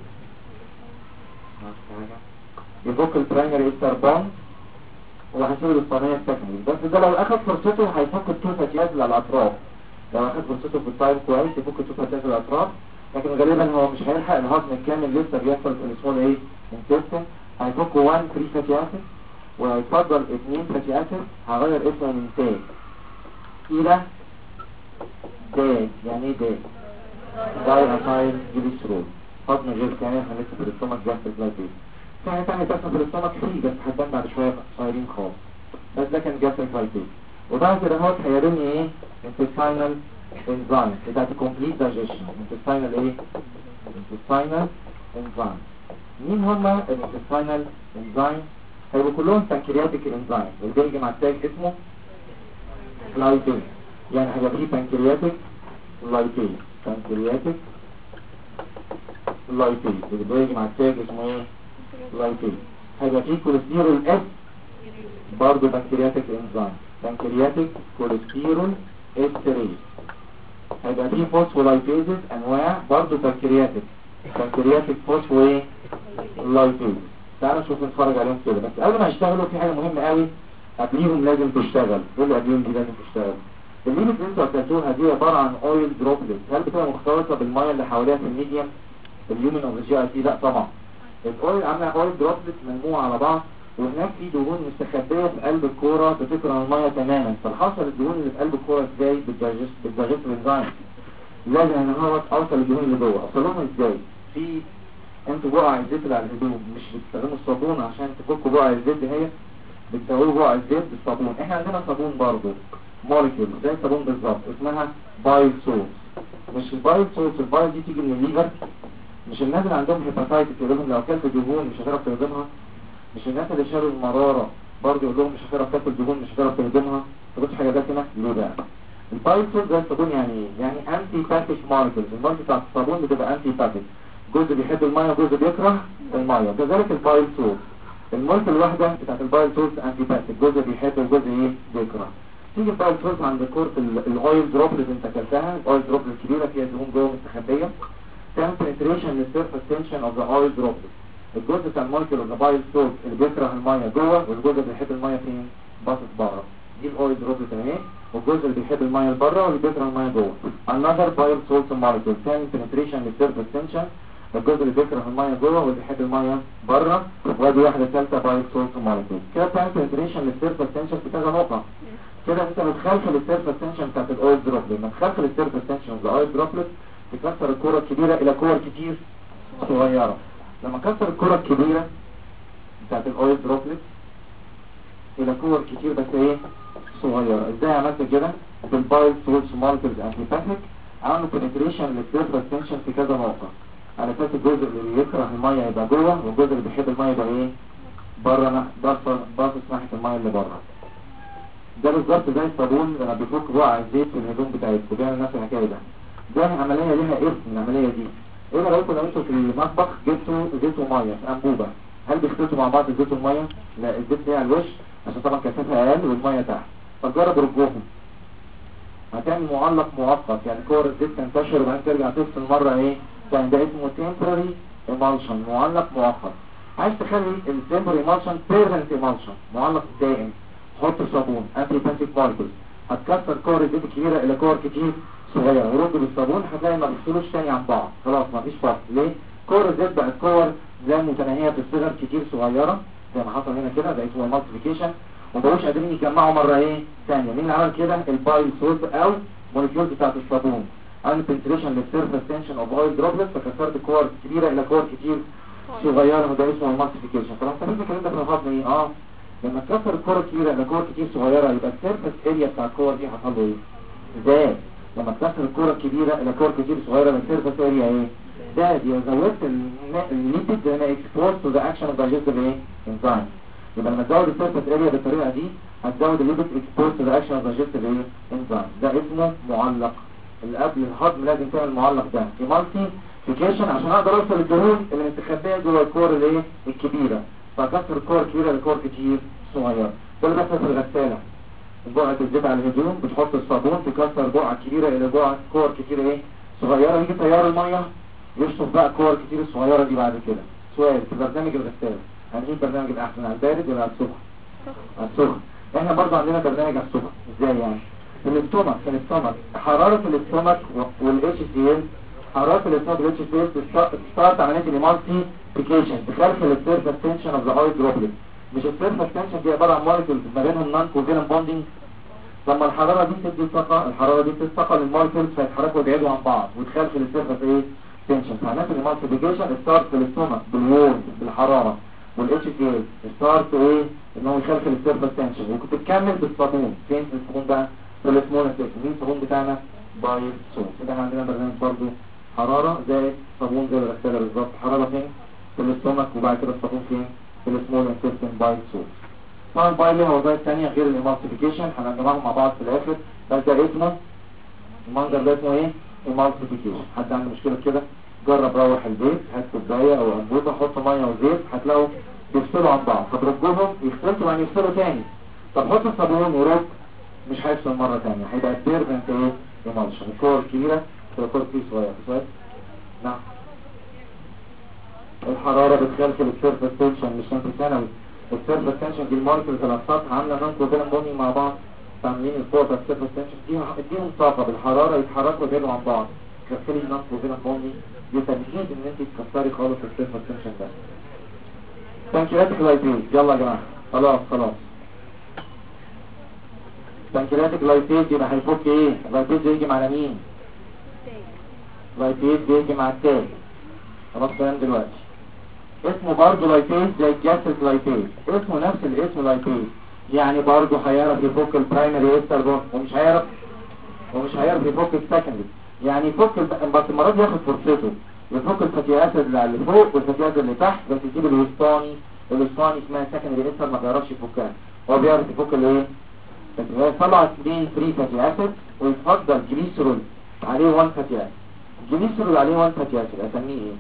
يفك البرايمري استر بوند وهيسيب الوسطانيه السكندري. بس ده لو اخد فرصته هيفك التو فاتيات اللي على الاطراف. لو اخد فرصته في التايم كويس يفك التو فاتيات اللي على الاطراف. لكن غالبا هو مش هيلحق الهضم الكامل لسه بيحصل في الاسبوع ايه؟ انتستين. هيفك 1 3 فاتي اسيد وهيفضل 2 فاتي اسيد. هغير اسمه من تاج الى داج. يعني ايه داج؟ داي اسايل جليسرول. هضم غير كامل هنلسه في الاستومك جاستريك لايبيز. في حاجه ثانيه تحصل في الاستومك فري بس هتبان بعد شويه صايرين خالص. بس ده كان جاستريك لايبيز. وبعد كده هو هيرمي ايه؟ intestinal enzyme بتاعت complete digestion. intestinal ايه؟ intestinal enzyme. مين هما الintestinal enzyme؟ هيبقوا كلهم pancreatic enzyme. اللي بيجي مع التاج اسمه لايبيز. يعني هيبقى فيه pancreatic لايبيز. pancreatic لايبيز اللي بيجي مع التاج اسمه ايه؟ لايبيز. هيبقى فيه كوليسترول اس برضه pancreatic enzyme. pancreatic cholesterol esterase. هيبقى فيه فوسفولايبيزز انواع برضه pancreatic فوسفو ايه؟ لايبيز. تعالوا نشوف نتفرج عليهم كده. بس قبل ما يشتغلوا في حاجه مهمه قوي قبليهم لازم تشتغل. ايه اللي قبليهم دي لازم تشتغل؟ الليبيد اللي انتوا اكلتوها دي عباره عن اويل دروبلت. هل بتبقى مختلطه بالميه اللي حواليها في الميديم اليومن اوف الجي اي تي؟ لا طبعا. الاويل عامله اويل دروبلت مجموعه على بعض وهناك في دهون مستخبيه في قلب الكوره بتكره الميه تماما. فالحصل الدهون اللي في قلب الكوره ازاي؟ بالدايجست انزايم. لازم ان هو اوصل الدهون اللي جوه. اوصلهم ازاي؟ في انتوا بقع الزيت اللي على الهدوم مش بتستخدموا الصابون عشان تفكوا بقع الزيت دي، هي بتسووا بقع الزيت بالصابون. احنا عندنا صابون برضه مولكيول زي الصابون بالظبط اسمها بايل سولت. مش البايل سولت، البايل دي تيجي من الليفر. مش الناس اللي عندهم هيباتايتس يقول لهم لو اكلت دهون مش هتعرف تهضمها. مش الناس اللي شالوا المراره برضه يقول لهم مش هتعرف تاكل دهون مش هتعرف تهضمها. تاخدش حاجه دسمه ليه بقى؟ البايل سولت زي الصابون يعني ايه؟ يعني انتي باتيك مولكيولز. المولكيول بتاعت الصابون بتبقى انتي باتيك. جزء بيحب الميه وجزء بيكره الميه. كذلك البايل سولت. المولكيول الواحده بتاعت البايل سولت انتي باتيك. جزء بيحب وجزء ايه؟ بيكره. تيجي البايل سولت عند كورة الاويل دروبلت انت اكلتها. الاويل دروبلت الكبيره فيها دهون جوه مستخبيه. تعمل penetration للسيرفس تنشن اوف ذا اويل دروبلت. الجزء بتاع المولكيول اوف ذا بايل سولت اللي بيكره الميه جوه والجزء اللي بيحب الميه فين؟ باصص بره. دي الاويل دروبلت اهي. والجزء اللي بيحب الميه لبره واللي بيكره الميه جوه. another بايل سولت molecule تعمل penetration للسيرفس تنشن. الجزء اللي بيكره الميه جوه واللي بيحب الميه بره. وادي واحده ثالثه بايل سولت molecule. كده بتعمل penetration للسيرفس تنشن في كذا نقطه. كده انت بتخلخل السيرفس تنشن بتاعت الاويل دروبلت. لما تخلخل السيرفس تنشن اوف ذا اويل دروبلت تكسر الكره الكبيره الى كور كتير صغيره. لما كسر الكره الكبيره بتاعت الاويل دروبلت الى كور كتير بس ايه؟ صغيره. ازاي عملت كده؟ بالبايل سولت مولكيولز انتيباتيك عملوا penetration للسيرفس تنشن في كذا نقطه. على اساس الجزء اللي بيكره الميه يبقى جوه والجزء اللي بيحب الميه يبقى ايه؟ بره. باصص ناحيه الميه اللي بره. ده بالظبط زي الصابون لما بيفك بقع الزيت في الهدوم بتاعتكم. بيعمل نفس الحكايه ده. ده عمليه ليها اسم العمليه دي. ايه رايكم لو انتوا في المطبخ جبتوا زيت وميه في انبوبه؟ هل بيختلطوا مع بعض الزيت والميه؟ لا، الزيت ليه على الوش عشان طبعا كثافها اقل والميه تحت. فجرب رجوهم. هتعمل معلق مؤقت يعني كور الزيت تنتشر وبعدين ترجع تفصل مره ايه؟ يعني ده اسمه temporary emulsion معلق مؤقت. عايز تخلي التمبري emulsion permanent emulsion معلق دائم. حط صابون انتي باتيك مولكيولز. هتكسر كور الزيت الكبيره الى كور كتير صغيره ورد بالصابون هتلاقي ما بيفصلوش تاني عن بعض. خلاص مفيش فرق. ليه؟ كور الزيت بقت كور زي متناهيه الصغر كتير صغيره زي ما حصل هنا كده. ده اسمه مالتيبيكيشن. ومبقوش قادرين يجمعوا مره ايه؟ ثانيه. مين اللي عمل كده؟ البايل سولت او مولكيولز بتاعت الصابون. عمل penetration للسيرفس تنشن اوف اويل دروبلت فكسرت كور كبيره الى كور كتير صغيره وده اسمه المالتيبيكيشن. طب هنستفيد الكلام ده في الهضم ايه؟ لما تكسر الكره الكبيره الى كور كتير صغيره يبقى السيرفس اريا بتاع الكور دي حصل له ايه؟ زاد. لما تكسر الكره الكبيره الى كور كتير صغيره يبقى السيرفس اريا ايه؟ زاد يا زودت الليبيد ده اكسبوز تو ذا اكشن اوف دايجستيف ايه انزايم. يبقى لما تزود السيرفيس اريا بالطريقه دي هتزود الليبيد اكسبوز تو ذا اكشن اوف دايجستيف ايه انزايم. ده اسمه معلق. اللي قبل الهضم لازم تعمل المعلق ده في مالتيفيكيشن عشان اقدر اوصل للدهون اللي مستخبيه جوه الكور الايه الكبيره، فاكسر الكور الكبيره لكور كتير صغيره. ده اللي بيحصل في الغساله. بقعة الزيت على الهدوم بتحط الصابون تكسر بقعة كبيرة الى بقعة كور كتير ايه صغيرة، يجي تيار المية يشطف بقى كور كتير الصغيرة دي بعد كده. سؤال في برنامج الغسالة هنجيب برنامج الاحسن على البارد ولا على السخن؟ على السخن. احنا برضه عندنا برنامج على السخن. ازاي يعني؟ في الاستومك حرارة الاستومك والاتش سي ال، حرارة الاستومك والاتش سي ال تستارت عملية الامالتيفيكيشن تخلخل السيرفس تنشن اوف ذا اويل دروبلت. مش السيرفس تنشن دي عبارة عن مولكيولز ما بينهم نون كوفالنت بوندنج. لما الحرارة دي تدي طاقة، الحرارة دي تدي طاقة للمولكيولز فيتحركوا ويبعدوا عن بعض وتخلخل السيرفس ايه تنشن. فهناك الامالتيفيكيشن ستارت في الاستومك بالوورم بالحرارة، والاتش سي ال ستارت ايه ان هو يخلخل السيرفس تنشن، وكنت تكمل بالصابون. فين الصابون بقى؟ في الاسمول اسيد. مين الصابون بتاعنا؟ بايل سوب. كده احنا عندنا برنامج برضه حرارة زائد صابون زي الغسالة بالظبط. حرارة فين؟ في الاستومك، وبعد كده الصابون فين؟ في الاسمول اسيد بايل سوب. طبعا بايل ليها وظائف ثانيه غير الامالتيفيكيشن هنجمعهم مع بعض في الاخر، بس ده اسمه المنظر ده اسمه ايه؟ امالتيفيكيشن. حد عنده مشكله كده؟ جرب روح البيت هات كوبايه او انبوبه حط ميه وزيت هتلاقوا بيفصلوا عن بعض، فترجوهم يختلطوا وبعدين يفصلوا تاني. طب حط الصابون ورج مش هيفصل مره ثانيه، هيبقى بيرمنت ايه؟ ايمالشن. الكور كبيره والكور كبير صغير. سؤال؟ نعم. الحراره بتخلخل السيرفس تنشن. مش كان في ثانوي السيرفس تنشن دي المولكيولز اللي السطح عامله نون كوفالنت بوندنج مع بعض، عاملين الكور السيرفس تنشن اديهم طاقه بالحراره يتحركوا ويبعدوا عن بعض، تخلي النون كوفالنت بوندنج. دي تمهيد ان انت تكسري خالص السيرفس تنشن ده. بانكرياتيك لايبيز. يلا يا جماعه خلاص بانكرياتيك لايبيز يبقى هيفك ايه؟ لايبيز يجي مع مين؟ لايبيز بيجي مع التاج. خلاص كلام دلوقتي. اسمه برضه لايبيز زي الجاستريك لايبيز، اسمه نفس الاسم لايبيز، يعني برضه هيعرف يفك البرايمري استر بوند ومش هيعرف يفك السكندري. يعني يفك بس المره دي ياخد فرصته يفك الفتي اسيد اللي فوق والفتي اسيد اللي تحت، بس يجيب الوسطاني اسمها سكندري استر ما بيعرفش يفكها، هو بيعرف يفك الايه؟ طلع 2 3 فاتي اسيد ويفضل جليسرول عليه 1 فاتي اسيد. جليسرول عليه 1 فاتي اسيد اسميه ايه؟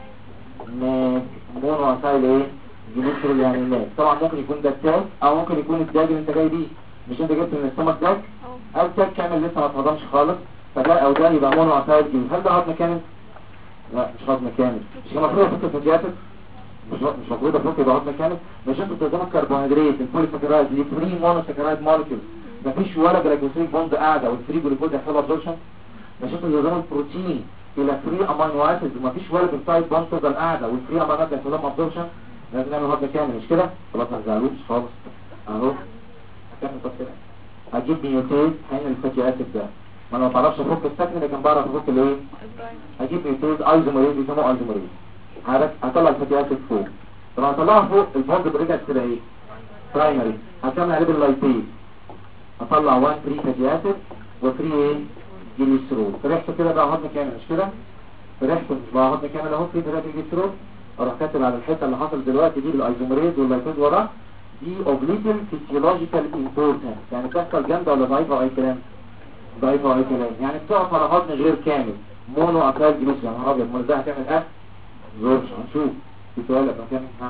مونو اسايل ايه؟ جليسرول يعني ماك. طبعا ممكن يكون ده التاج او ممكن يكون الداج اللي انت جاي بيه. مش انت جبت من السمك داج او تاج كامل لسه ما اتهضمش خالص، فده او ده يبقى مونو اسايل جليسرول. هل ده هضم كامل؟ لا مش هضم كامل. مش المفروض افك الفاتي اسيد؟ مش المفروض افك يبقى هضم كامل. مش انتوا بتستخدموا الكربوهيدرات البوليساكرايد اللي فري مونو ساكرايد مولكيول مفيش ولا جلايكوزيد بوند قاعده والفري جلوكوز يحصل ابزوربشن. مش انتوا بتستخدموا البروتين الى فري امينو اسيد ومفيش ولا بيبتايد بوند تفضل قاعده والفري امينو اسيد يحصل لهم ابزوربشن. لازم نعمل هضم كامل مش كده؟ خلاص ما تزعلوش خالص اهو. هكمل كده هجيب ميوتيز هنا الفاتي اسيد ده، ما انا ما بعرفش افك السكن لكن بعرف افك الايه؟ هجيب ميوتيز ايزوميريز بيسموه ايزوميريز. هطلع الفاتي اسيد فوق. لما هطلعها فوق البوند برجع كده ايه؟ برايمري. هكمل عليه باللايبيز هطلع 1 3 فاتي اسيد و3 ايه؟ جليسرول. فرحت كده بقى هضم كامل مش كده؟ فرحت مش بقى هضم كامل اهو في 3 جليسرول. اروح كاتب على الحته اللي حصل دلوقتي دي الايزوميريز واللايبيز وراه دي اوبليتال فيسيولوجيكال امبورتنس، يعني بتحصل جامده ولا ضعيفه اي كلام؟ ضعيفه اي كلام، يعني بتقف على هضم غير كامل مونو اكال جليسرول. يا نهار ابيض امال ازاي هتعمل ايه؟ زورش هنشوف. في سؤال ابقى كامل ها؟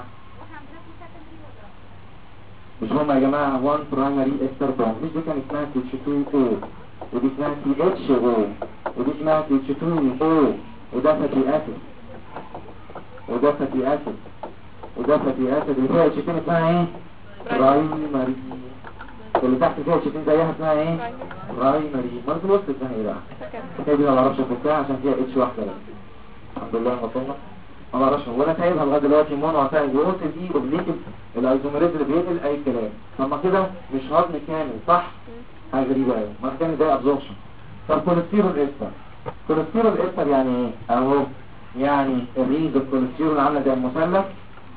مش هما يا جماعه 1 برايمري استر بوند. مش دي كان اسمها TH2O ودي اسمها THO ودي اسمها TH2O وده فاتي اسيد وده فاتي اسيد وده فاتي اسيد. اللي فيها اتشتين اسمها ايه؟ برايمري. اللي تحت فيها اتشتين زيها اسمها ايه؟ برايمري. ما في الوسط اسمها ايه بقى؟ هي دي ما بعرفش افكها عشان فيها اتش واحده بس. الحمد لله وصلنا. ما بعرفش ولا سايبها لغايه دلوقتي مونو عشان جوز دي اوبليكت الايزوميريز اللي بينقل اي كلام. لما كده مش هضم كامل صح؟ حاجه غريبه قوي. ما كان ده ابزوربشن. طب كوليسترول استر. كوليسترول استر يعني ايه؟ اهو يعني الرينج الكوليسترول عامله زي المثلث.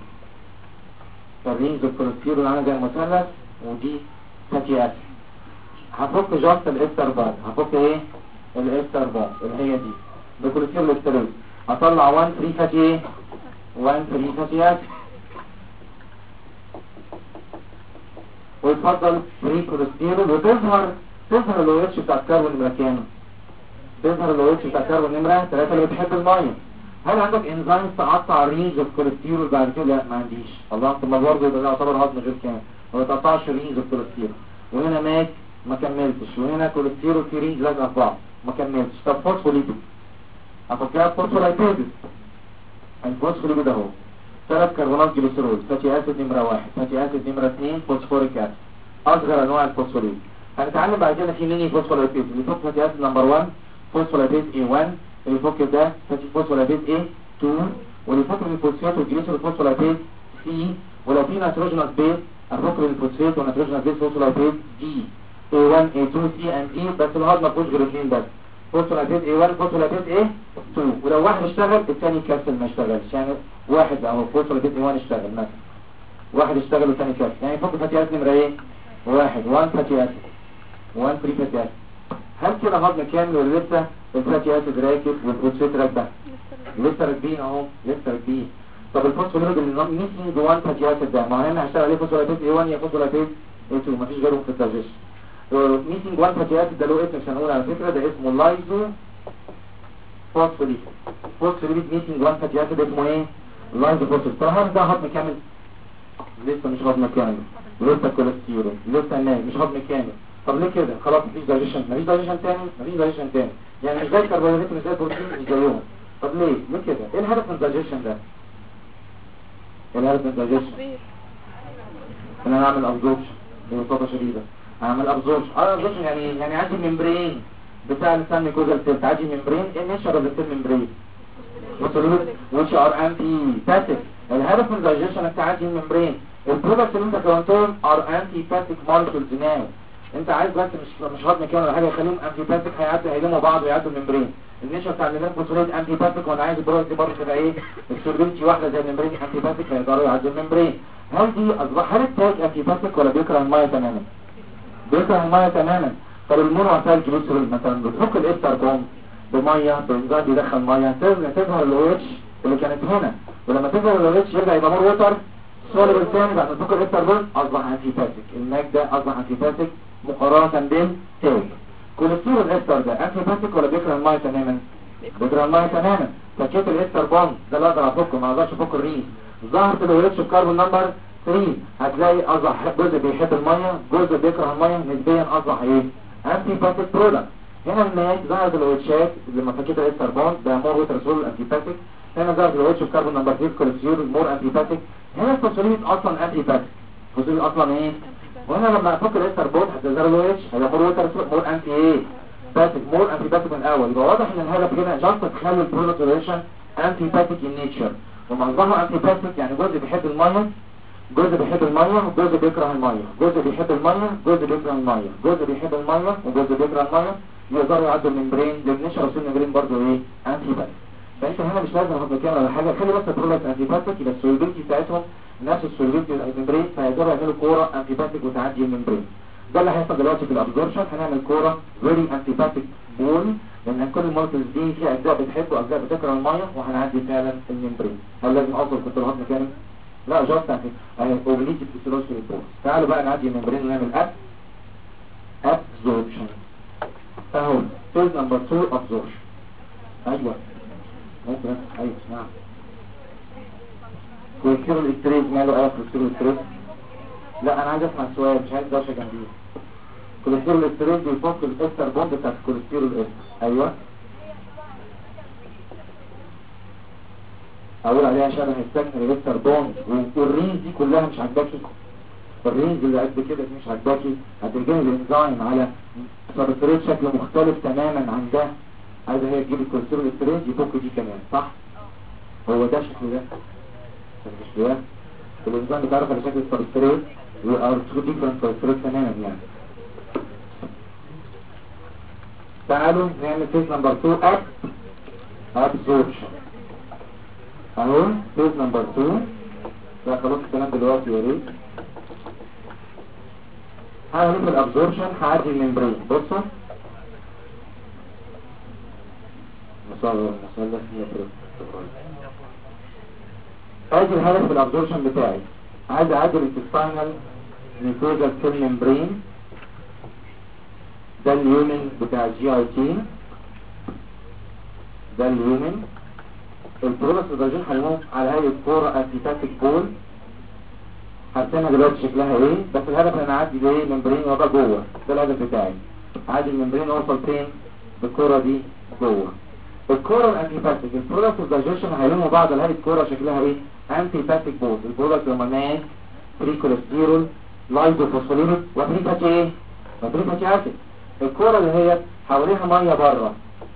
الرينج الكوليسترول عامله زي المثلث ودي فاتي اسيد. هفك جاست الاستر بار. هفك ايه؟ الاستر بار اللي هي دي. ده كوليسترول استرول. اطلع 1 فري فاتي ايه 1 فري فاتي اسيد ويتفضل فري كوليسترول وتظهر الاو اتش بتاع الكربون نمره كام؟ تظهر الاو اتش بتاع الكربون نمره 3 اللي بتحب الميه. هل عندك انزيم تقطع رينج اوف كوليسترول بعد كده؟ لا ما عنديش. الله طب ما برضه يبقى ده يعتبر هضم غير كامل، ما بتقطعش رينج اوف كوليسترول. وهنا ماك ما كملتش، وهنا كوليسترول في رينج لازقه في بعض ما كملتش. طب فوسفوليبيد افكرها فوسفولايبيد. الفوسفوليبيد اهو 3 كربونات جليسرول، فاتي اسيد نمره 1، فاتي اسيد نمره 2، فوسفوريك اسيد، اصغر انواع الفوسفوليبيد. هنتعلم بعد كده في ميني فوسفولايبيد اللي فوق فاتي اسيد نمبر 1 فوسفولايبيد A1، اللي فوق ده فاتي فوسفولايبيد A2، واللي فوق الفوسفات والجليسرول فوسفولايبيد C، ولو في نيتروجينوس بيز افكر الفوسفات والنيتروجينوس بيز فوسفولايبيد D A1 A2 C and E، بس الهضم ما فيهوش غير اثنين بس، فوسفولايبيد A1 فوسفولايبيد A2، ولو واحد اشتغل الثاني كسل ما اشتغلش. يعني واحد اهو فوسفولايبيد A1 اشتغل مثلا، واحد اشتغل والثاني كسل، يعني فوق فاتي اسيد نمره ايه 1 فاتي اسيد 1 فري فاتي اسيد. هل كده هضم كامل ولا لسه الفاتي اسيد راكب والفوسفات راكبه؟ لسه راكبين اهو لسه راكبين. طب الفوسفوليبيد اللي ميسنج 1 فاتي اسيد ده معناه ان هشتغل عليه فوسفولايبيد A1 يا فوسفولايبيد A2، مفيش غيرهم في الدايجيشن. ميسنج 1 فاتي اسيد ده له اسم مش هنقول على فكره، ده اسمه لايزو فوسفوليبيد. فوسفوليبيد ميسنج 1 فاتي اسيد اسمه ايه؟ لايزو فوسفوليبيد. طب هل ده هضم كامل؟ لسه مش هضم كامل، لسه كوليسترول، لسه نايم، مش هضم كامل. طب ليه كده؟ خلاص مفيش دايجيشن، مفيش دايجيشن تاني، يعني مش زي الكربوهيدرات مش زي البروتين مش زيهم. طب ليه كده؟ ايه الهدف من الدايجيشن ده؟ ايه الهدف من الدايجيشن؟ ان انا اعمل ابزوربشن ببساطه شديده، اعمل ابزوربشن. ابزوربشن يعني عندي ممبرين بتاع لسان ميكوزال سيل، عندي ممبرين ايه نشر السيل ممبرين which are anti-passive. الهدف من الدايجيشن انك تعدي الممبرين. البرودكتس اللي انت كونتهم are anti-passive molecules now. انت عايز بس مش هضم كامل ولا حاجه، يخليهم انتي-باسيك هيلموا بعض ويعدوا الممبرين. النشا بتاع الليمفوسيت انتي-باسيك، وانا عايز البرودكت دي برضه تبقى ايه السولفنتي واحده زي الممبرين انتي-باسيك هيقدروا يعدوا الممبرين. هل دي اصبح التاج انتي-باسيك ولا بيكره الميه تماما؟ بيكره الميه تماما. طب المونوسايل جليسرول مثلا بتفك الاستر بوند بميه بانزيم بيدخل ميه، تظهر الاو اتش اللي كانت هنا، ولما تظهر الاو اتش يرجع يبقى مور ووتر سوليبل ثاني بعد ما تفك الاستر بوند اصبح انتي-باسيك. الماك ده اصبح انتي-باسيك مقارنة بالتاج. كوليسترول الاستر ده انتي-باسيك ولا بيكره الميه تماما؟ بيكره الميه تماما. فكيت الاستر بوند ده اللي اقدر افكه، ما اقدرش افك الرينج. ظهرت الاو اتش بكربون نمبر 3، هتلاقي اصبح جزء بيحب الميه جزء بيكره الميه، نسبيا اصبح ايه انتي-باسيك برودكت. هنا الماك ظهرت الاو اتشات لما فكيت الاستر بوند ده مور ووتر سوليبل انتي-باسيك. هنا ظهرت الاو اتش بكربون نمبر 3 كوليسترول مور انتي-باسيك. هنا الفوسفوليبيد اصلا انتي-باسيك، الفوسفوليبيد اصلا ايه. وهنا لما افك الاستر بوند هتظهر له اتش هيبقى مور ووتر مور انتي ايه باسيك، مور انتي-باسيك من الاول. يبقى واضح ان الهدف هنا جاست تخلي البرودكت ريليشن انتي-باسيك ان نيتشر، ومعظمها انتي-باسيك يعني جزء بيحب الميه جزء بيحب الميه وجزء بيكره الميه، جزء بيحب الميه جزء بيكره الميه، جزء بيحب الميه وجزء بيكره الميه، يقدروا يعدوا الممبرين للنشر وسيل الممبرين برضه ايه انتي-باسيك. فانت هنا مش لازم هضم كامل ولا حاجه، خلي بس البرودكت انتي-باسيك يبقى السوليبيلتي بتاعتهم نفس السوليبيلتي الممبرين، فيقدروا يعملوا كوره انتي-باسيك وتعدي الممبرين. ده اللي هيحصل دلوقتي في الابزوربشن. هنعمل كوره فيري انتي-باسيك بول، لان كل المولكيولز دي في اجزاء بتحب واجزاء بتكره الميه، وهنعدي فعلا الممبرين. هل لازم اوصل كنت الهضم كامل؟ لا جاست اوبليتي فيسيولوجي في البول. تعالوا بقى نعدي الممبرين ونعمل ابزوربشن. اهو فيز نمبر 2 ابزوربشن. ايوه ممكن ايوه نعم. كوليسترول الاستريز ماله ايه كوليسترول الاستريز؟ لا انا عايز اسمع السؤال مش عايز دوشه جنبيه. كوليسترول الاستريز بيفك الاستر بوند بتاعت الكوليسترول الاستر. ايوه اقول عليها شبه السكن الاستر بوند. والرينز دي كلها مش عاجباكي؟ الرينز اللي قد كده دي مش عاجباكي؟ هترجعي الانزيم على سبستريت شكل مختلف تماما عن ده، عايزه هي تجيب الكوليسترول الاستريز يفك دي كمان صح؟ هو ده شكل ده مش ده الانزيم بتعرف على شكل السبستريت وار تو ديفرنت سبستريت تماما يعني. تعالوا نعمل فيز نمبر 2 ابزوربشن. اهو فيز نمبر 2 ده خلاص الكلام دلوقتي يا ريت. هنعمل الابزوربشن هعدي الممبرين. بصوا مصغر مثلث هي بريد ادي الهدف في الابزوربشن بتاعي. عايز اعدل الانتستينال ميكوزال سيل ممبرين، ده اليومن بتاع الجي اي تي، ده اليومن. البرودكت الراجل هيقوم على هيئه كوره انتيباتيك بول، هرسمها دلوقتي شكلها ايه، بس الهدف ان انا اعدي ده ممبرين وابقى جوه، ده الهدف بتاعي. عادي الممبرين اوصل فين بالكوره دي جوه. الكوره الانتيباتيك البرودكت الدايجيشن هيلموا بعض على هيئه كوره شكلها ايه، انتيباتيك بول. البرودكت لما مات فري كوليسترول لايزوفوسفوليبيد وفري فاتي ايه، وفري فاتي اسيد. الكوره اللي هي حواليها ميه بره،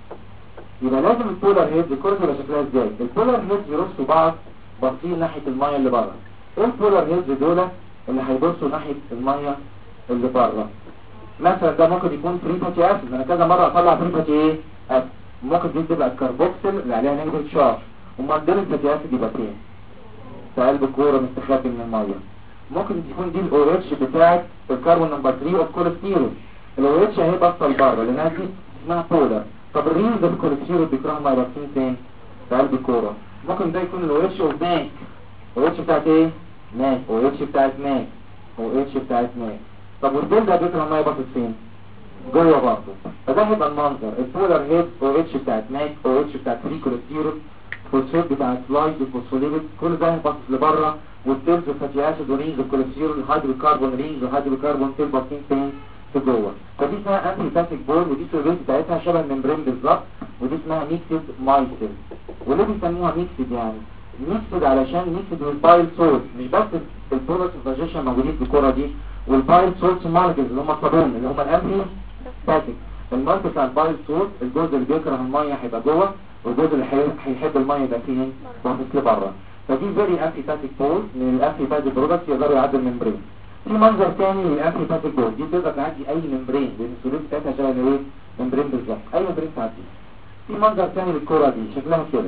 يبقى لازم البولار هيدز الكوره تبقى شكلها ازاي؟ البولار هيدز يرصوا بعض باصين ناحيه الميه اللي بره. ايه البولار هيدز دول اللي هيبصوا ناحيه الميه اللي بره؟ مثلا ده ممكن يكون فري فاتي اسيد، انا كذا مره اطلع فري فاتي ايه اسيد. ممكن دي تبقى الكربوكسيل اللي عليها نيجاتيف شارج، ومقدار الفاتي اسيد يبقى فين؟ في قلب الكوره مستخبي من الميه. ممكن تكون دي الاو اتش بتاعت الكربون نمبر 3 اوف كوليسترول. الاو اتش اهي باصه لبره لانها دي اسمها بولار. طب الرينج ده الكوليسترول بيكره ما يبقين فين؟ في قلب الكوره. ممكن ده يكون الاو اتش اوف ماك. او اتش بتاعت ايه؟ ماك. او اتش بتاعت ماك. او اتش بتاعت ماك. طب والدول ده بيكره ما يبقى فين؟ جوه برضه. فده هيبقى المنظر. البولار هيد او اتش بتاعت ماك، او اتش بتاعت فري كوليسترول، فوسفات بتاعت سلايد وفوسفوليبيد، كل ده باصص لبره. والتيلز والفاتي اسيد ورينج الكوليسترول الهيدروكربون رينج والهيدروكربون تيل باصين فين؟ في جوه. فدي اسمها انتيباتيك بول، ودي السيرفيس بتاعتها شبه الممبرين بالظبط، ودي اسمها ميكسد مايسل. وليه بيسموها ميكسد يعني؟ ميكسد علشان ميكسد والبايل سولت، مش بس البرودكت دايجيشن موجودين في الكوره دي، والبايل سولت مارجز اللي هم الصابون اللي هم الانتي باتيك. المارجز بتاع البايل سولت الجزء اللي بيكره الميه هيبقى جوه، والجزء اللي هيحب الميه يبقى فين؟ باصص لبره. فدي فيري انتيباتيك بول من الانتيباتيك برودكت يقدروا يعدوا الممبرين. في منظر ثاني للانتيباتيك بول، دي تقدر تعدي اي ممبرين لان السوليد بتاعتها شبه ايه؟ ممبرين بالظبط، اي ممبرين تعدي. في منظر ثاني للكوره دي شكلها كده.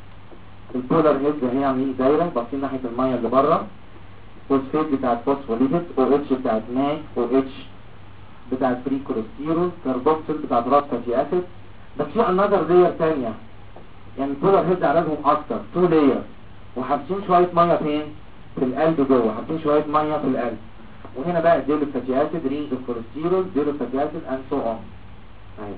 البولار هيد هي عاملين دايره باصين ناحيه الميه اللي بره، فوسفات بتاعت فوسفوليبيد، او اتش بتاعت ماك، او اتش بتاعت فري كوليسترول، كاربوكسيل بتاعت راس فاتي اسيد. بس في انذر لاير ثانيه، يعني البولار هيد عددهم اكتر، 2 لاير، وحابسين شويه ميه فين؟ في القلب جوه، حابسين شويه ميه في القلب. وهنا بقى ديلو فاتي اسيد، رينج الكوليسترول، ديلو فاتي اسيد اند سو اون. اهي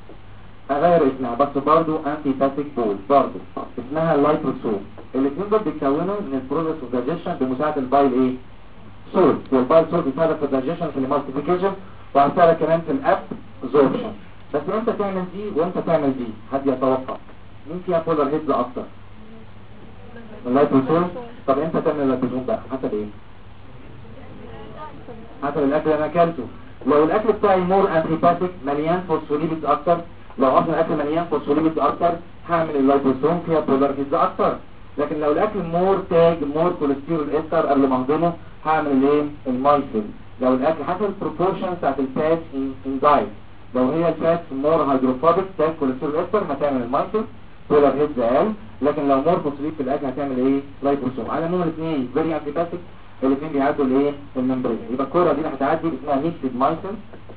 اغير اسمها بس برضو انتيباتيك بول، برضو اسمها اللايبوسوم. الاثنين دول بيتكونوا من البروسيس اوف دايجيشن بمساعده البايل ايه؟ سولت. والبايل سولت بيساعد في الدايجيشن في المالتيبيكيشن، وهيساعد كمان في الابزوربشن. بس انت تعمل دي وانت تعمل دي، حد يتوقع مين فيها بولار هيدز اكتر؟ اللايبوسوم. طب انت تعمل اللايبوسوم بقى حسب ايه؟ حسب الاكل اللي انا اكلته. لو الاكل بتاعي مور انتيباتيك مليان فوسفوليبيدز اكتر، لو اصلا الاكل مليان فوسفوليبيدز اكتر هعمل اللايبوسوم فيها بولار هيدز اكتر. لكن لو الاكل مور تاج مور كوليسترول استر قبل ما اهضمه هعمل الايه؟ المايسل. لو الاكل حسب البروبورشن بتاعت الفات ان دايت، لو هي الفات مور هيدروفوبيك تاج كوليسترول استر هتعمل المايسل بولار هيدز اقل. لكن لو مور فوسفوليبيد في الاكل هتعمل ايه؟ لايبوسوم. على العموم الاثنين فيري انتيباتيك، الاثنين بيعدوا الايه؟ الممبرين. يبقى الكوره دي اللي هتعدي اسمها ميكسد مايسل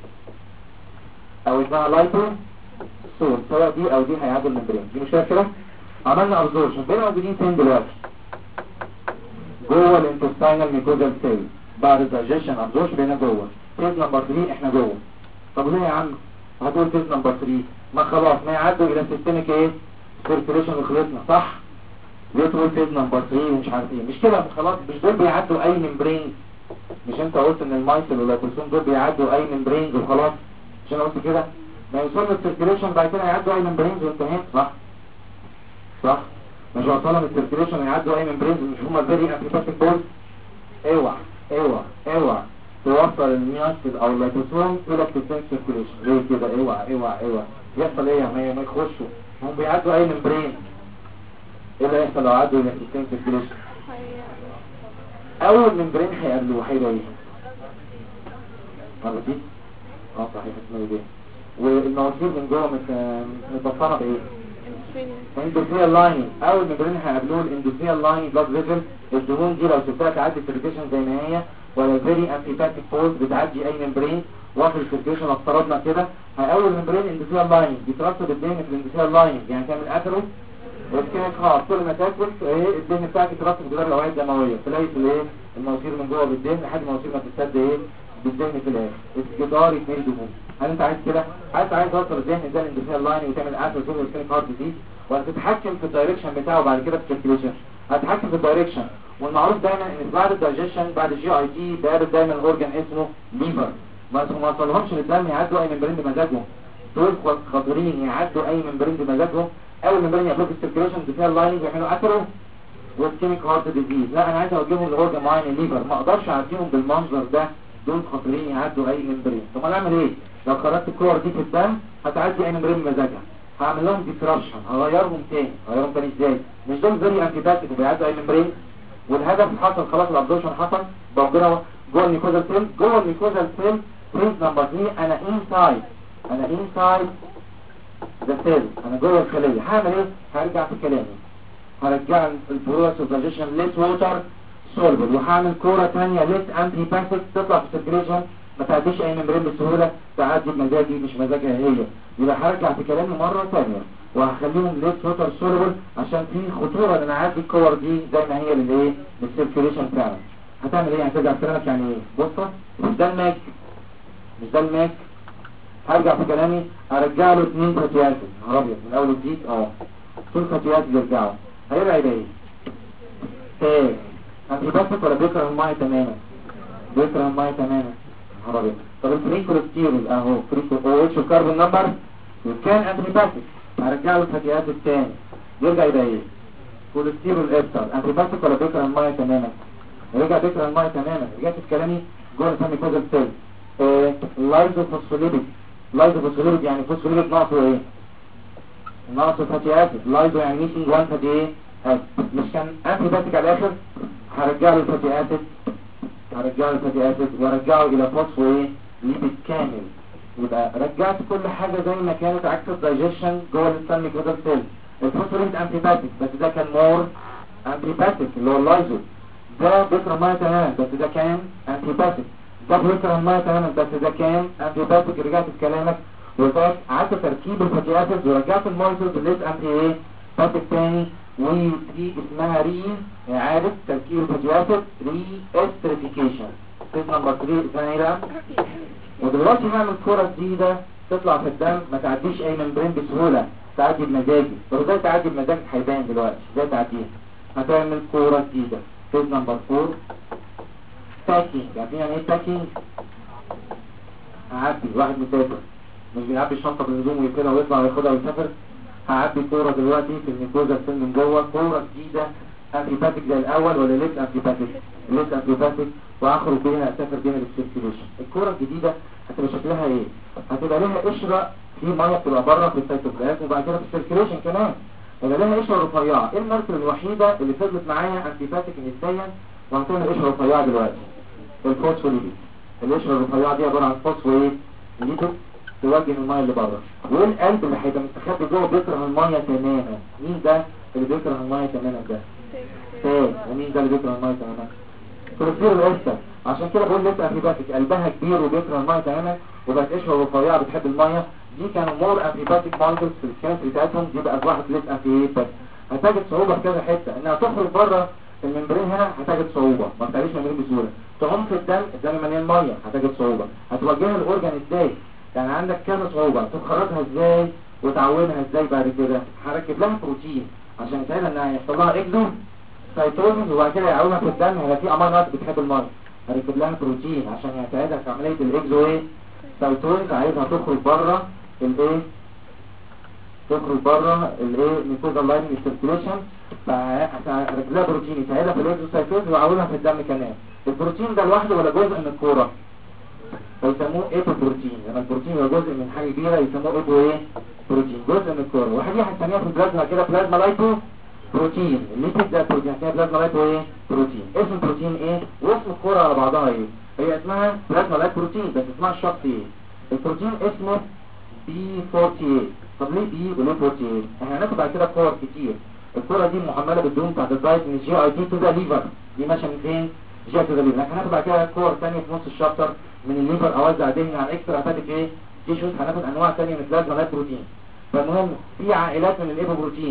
او اسمها لايبوسوم، سواء دي او دي هيعدوا الممبرين. دي مشكله كده. عملنا ابزوربشن، بقينا موجودين فين دلوقتي؟ جوه الانتستينال ميكوزال سيل. بعد الدايجيشن ابزوربشن بقينا جوه. فيز نمبر 3 احنا جوه. طب ليه يا عم؟ هتقول فيز نمبر 3 ما خلاص ما يعدوا الى سيستميك ايه؟ سيركيليشن وخلصنا صح؟ ليه تقول فيز نمبر 3 ومش عارف ايه؟ مش كده خلاص، مش دول بيعدوا اي ممبرين. مش انت قلت ان المايسل واللايبوسوم دول بيعدوا اي ممبرين وخلاص؟ مش انا قلت كده؟ ما يوصل للسيركيليشن بعد كده يعدوا اي ممبرينز وانتهيت صح؟ صح؟ مش وصلهم السيركيليشن يعدوا اي ممبرينز، مش هما فيري انتيباتيك بول؟ اوعى اوعى اوعى توصل المياسيل او اللايبوسوم الى السيركيليشن. ليه كده؟ اوعى اوعى اوعى يحصل ايه؟ ما يخشوا هم بيعدوا اي ممبرين. ايه اللي هيحصل لو عدوا الى السيركيليشن؟ اول ممبرين هيقابلوه هيبقى ايه؟ مرتين؟ صحيح اسمه ايه؟ والمواسير من جوه متبطنه بايه؟ اندوثيال لايننج. اول ممبرين هيقابلوه الاندوثيال لايننج بلاد فيسل. الدهون دي لو سبتها تعدي السيركيليشن زي ما هي، ولا فيري انتيباتيك بولز بتعدي اي ممبرين واخد السيركيليشن افترضنا كده، اول ممبرين اندوثيال لايننج يترسب الدهن في الاندوثيال لايننج، يعني تعمل اثرو الاسكيميك هارت كل ما تاكل ايه الدهن بتاعك يترسب جدار الاوعيه الدمويه تلاقي في الايه المواسير من جوه بالدهن لحد ما المواسير ما تتسد ايه بالدهن في الاخر الجدار يتملي دهون. هل انت عايز كده؟ عايز توصل الدهن ده للاندوثيال لاين وتعمل اسيد سوبر اسكيميك هارت ديزيز وهتتحكم في الدايركشن بتاعه بعد كده في السيركيليشن. هتتحكم في الدايركشن والمعروف دايما ان بعد الدايجيشن بعد الجي اي تي بيقابل دايما الاورجن اسمه ليفر ما وصلهمش للدم يعدوا اي ممبرين بمزاجهم. دول خطرين يعدوا اي ممبرين بمزاجهم اول ممبرين يعملوا في السيركيليشن بتاع اللاينز يعملوا اثرو والسكيميك هارت ديزيز. لا انا عايز اوجههم لاورجن معين الليفر ما اقدرش اعديهم بالمنظر ده دول خطرين يعدوا اي ممبرين. طب انا اعمل ايه؟ لو خرجت الكور دي في الدم هتعدي اي ممبرين بمزاجها هعمل لهم ديفراشن هغيرهم تاني ازاي؟ مش دول فيري انتيباتيك وبيعدوا اي ممبرين والهدف حصل خلاص الابدوشن حصل بوجهه جوه النيكوزال سيل فيز نمبر 3 انا انسايد ذا سيل انا جوه الخليه هعمل ايه؟ هرجع في كلامي هرجع البروس اوف ليس ووتر سولبل وهعمل كوره ثانيه ليس انتي باسك تطلع في السيركيليشن ما تعديش اي ممبرين بسهوله تعدي بمزاجي مش مزاجها هي. يبقى هرجع في كلامي مره ثانيه وهخليهم ليس ووتر سولبل عشان في خطوره ان انا اعدي الكور دي زي ما هي للايه للسيركيليشن فعلا. هتعمل ايه؟ هترجع في كلامك يعني ايه؟ بص مش ده الماك هرجع في كلامي ارجع له 2 فاتي اسيد نهار ابيض من اول جديد 2 فاتي اسيد يرجعوا هيبقى ايه؟ ايه انتيباسك ولا بيكره الماء تماما؟ بيكره الماء تماما نهار ابيض. طب الفري كوليسترول اهو فري OH وكربون نمبر وكان انتيباسك هرجع له فاتي اسيد تاني يرجع يبقى ايه؟ كوليسترول استر انتيباسك ولا بيكره الماء تماما؟ رجع بيكره الماء تماما. رجعت في كلامي جوه الفم كوزال سيل لايزوفوسفوليبيد يعني فوسفوليبيد ناقصه ايه؟ ناقصه فاتي اسيد لايزو يعني ميسنج 1 فاتي ايه؟ مش كان انتيباسك على الاخر هرجع له الفاتي اسيد وارجعه الى فوسفو ايه؟ ليبيد كامل. يبقى رجعت كل حاجه زي ما كانت عكس الدايجيشن جوه الفم كوزال سيل. الفوسفوليبيد انتيباسك بس ده كان مور انتيباسك اللي هو اللايزو ده بيكره الماء تماما بس ده كان انتيباسك ده بيكره الماء تماما بس ده كان انتيباسك. رجعت في كلامك وقلت عدت تركيب الفاتي اسيد ورجعت المايسوس الليس انتي ايه باسك تاني ودي اسمها اعادة تركيب الفاتي اسيد استريفيكيشن ستيب نمبر 3 اسمها ايه بقى؟ ودلوقتي هعمل كرة جديدة تطلع في الدم ما تعديش اي ممبرين بسهولة تعدي بمزاجي. طب ازاي تعدي بمزاجك هيبان دلوقتي ازاي تعديها؟ هتعمل كرة جديدة ستيب نمبر 4 باكينج. عارفين يعني ايه باكينج؟ هعبي واحد مسافر مش بيعبي الشنطه بالهدوم ويقفلها ويطلع وياخدها ويسافر. هعبي كوره دلوقتي في الميكوزا سيل من جوه كوره جديده انتيباتيك زي الاول ولا ليس انتيباتيك وهخرج بيها اسافر بيها للسيركيليشن. الكوره الجديده هتبقى شكلها ايه؟ هتبقى لها قشره في ميه بتبقى بره في السيتوبلازم وبعد كده في السيركيليشن كمان هيبقى لها قشره رفيعه. ايه المركب الوحيده اللي فضلت معايا انتيباتيك نسبيا وهتعمل قشره رفيعه دلوقتي؟ الفوسفوليبيد. القشره الرفيعه دي عباره عن فوسفو ايه؟ ليبيد توجه الميه اللي بره. والقلب اللي هيبقى مستخبي جوه بيكره الميه تماما. مين ده اللي بيكره الميه تماما ده؟ تاني. ومين ده اللي بيكره الميه تماما؟ كوليسترول الاستر. عشان كده بقول لسه انتيباتيك قلبها كبير وبيكره الميه تماما وبقت قشره رفيعه بتحب الميه. دي كانوا مور انتيباتيك مولكيولز في الكيمستري بتاعتهم دي بقت واحد ليس انتيباتيك. هتجد صعوبه في كذا حته انها تخرج بره الممبرين هنا هتجد صعوبه ما بتعيش ممبرين بسهوله. تعوم في الدم مليان ميه هتجد صعوبه. هتوجهها الاورجن ازاي؟ يعني عندك كام صعوبه تخرجها ازاي وتعومها ازاي بعد كده؟ هركب لها بروتين عشان يساعدها انها يحصل لها اكزو سايتوزيس وبعد كده يعومها في الدم. هي في امينات بتحب الميه هركب لها بروتين عشان يساعدها في عمليه الاكزو ايه سايتوزيس. عايزها تخرج بره الايه ميكوزا لاين سيركيليشن فهركب لها بروتين يساعدها في الاكزو سايتوزيس ويعومها في الدم كمان. البروتين ده لوحده ولا جزء من الكوره؟ فيسموه ايبوبروتين. لما البروتين هو جزء من حاجه كبيره يسموه ايبو ايه بروتين جزء من الكوره. واحد هنسميها في البلازما كده بلازما لايبو بروتين. الليبيد ده بروتين هنسميها بلازما لايبو ايه بروتين. اسم البروتين ايه واسم الكوره على بعضها ايه؟ هي اسمها بلازما لايبو بروتين بس اسمها الشخصي ايه؟ البروتين اسمه B48. طب ليه بي وليه 48؟ احنا هناخد بعد كده كور كتير. الكوره دي محمله بالدهون بتاعت الدايت من الجي اي تي تو ذا ليفر. دي ماشيه من فين؟ جي تو ذا ليفر. هناخد بعد كده كور ثانيه في نص الشابتر من الليفر اوزع دهن على اكسترا هيباتيك ايه تيشوز. هناخد انواع ثانيه من بلازما لايبو بروتين. فالمهم في عائلات من الايبوبروتين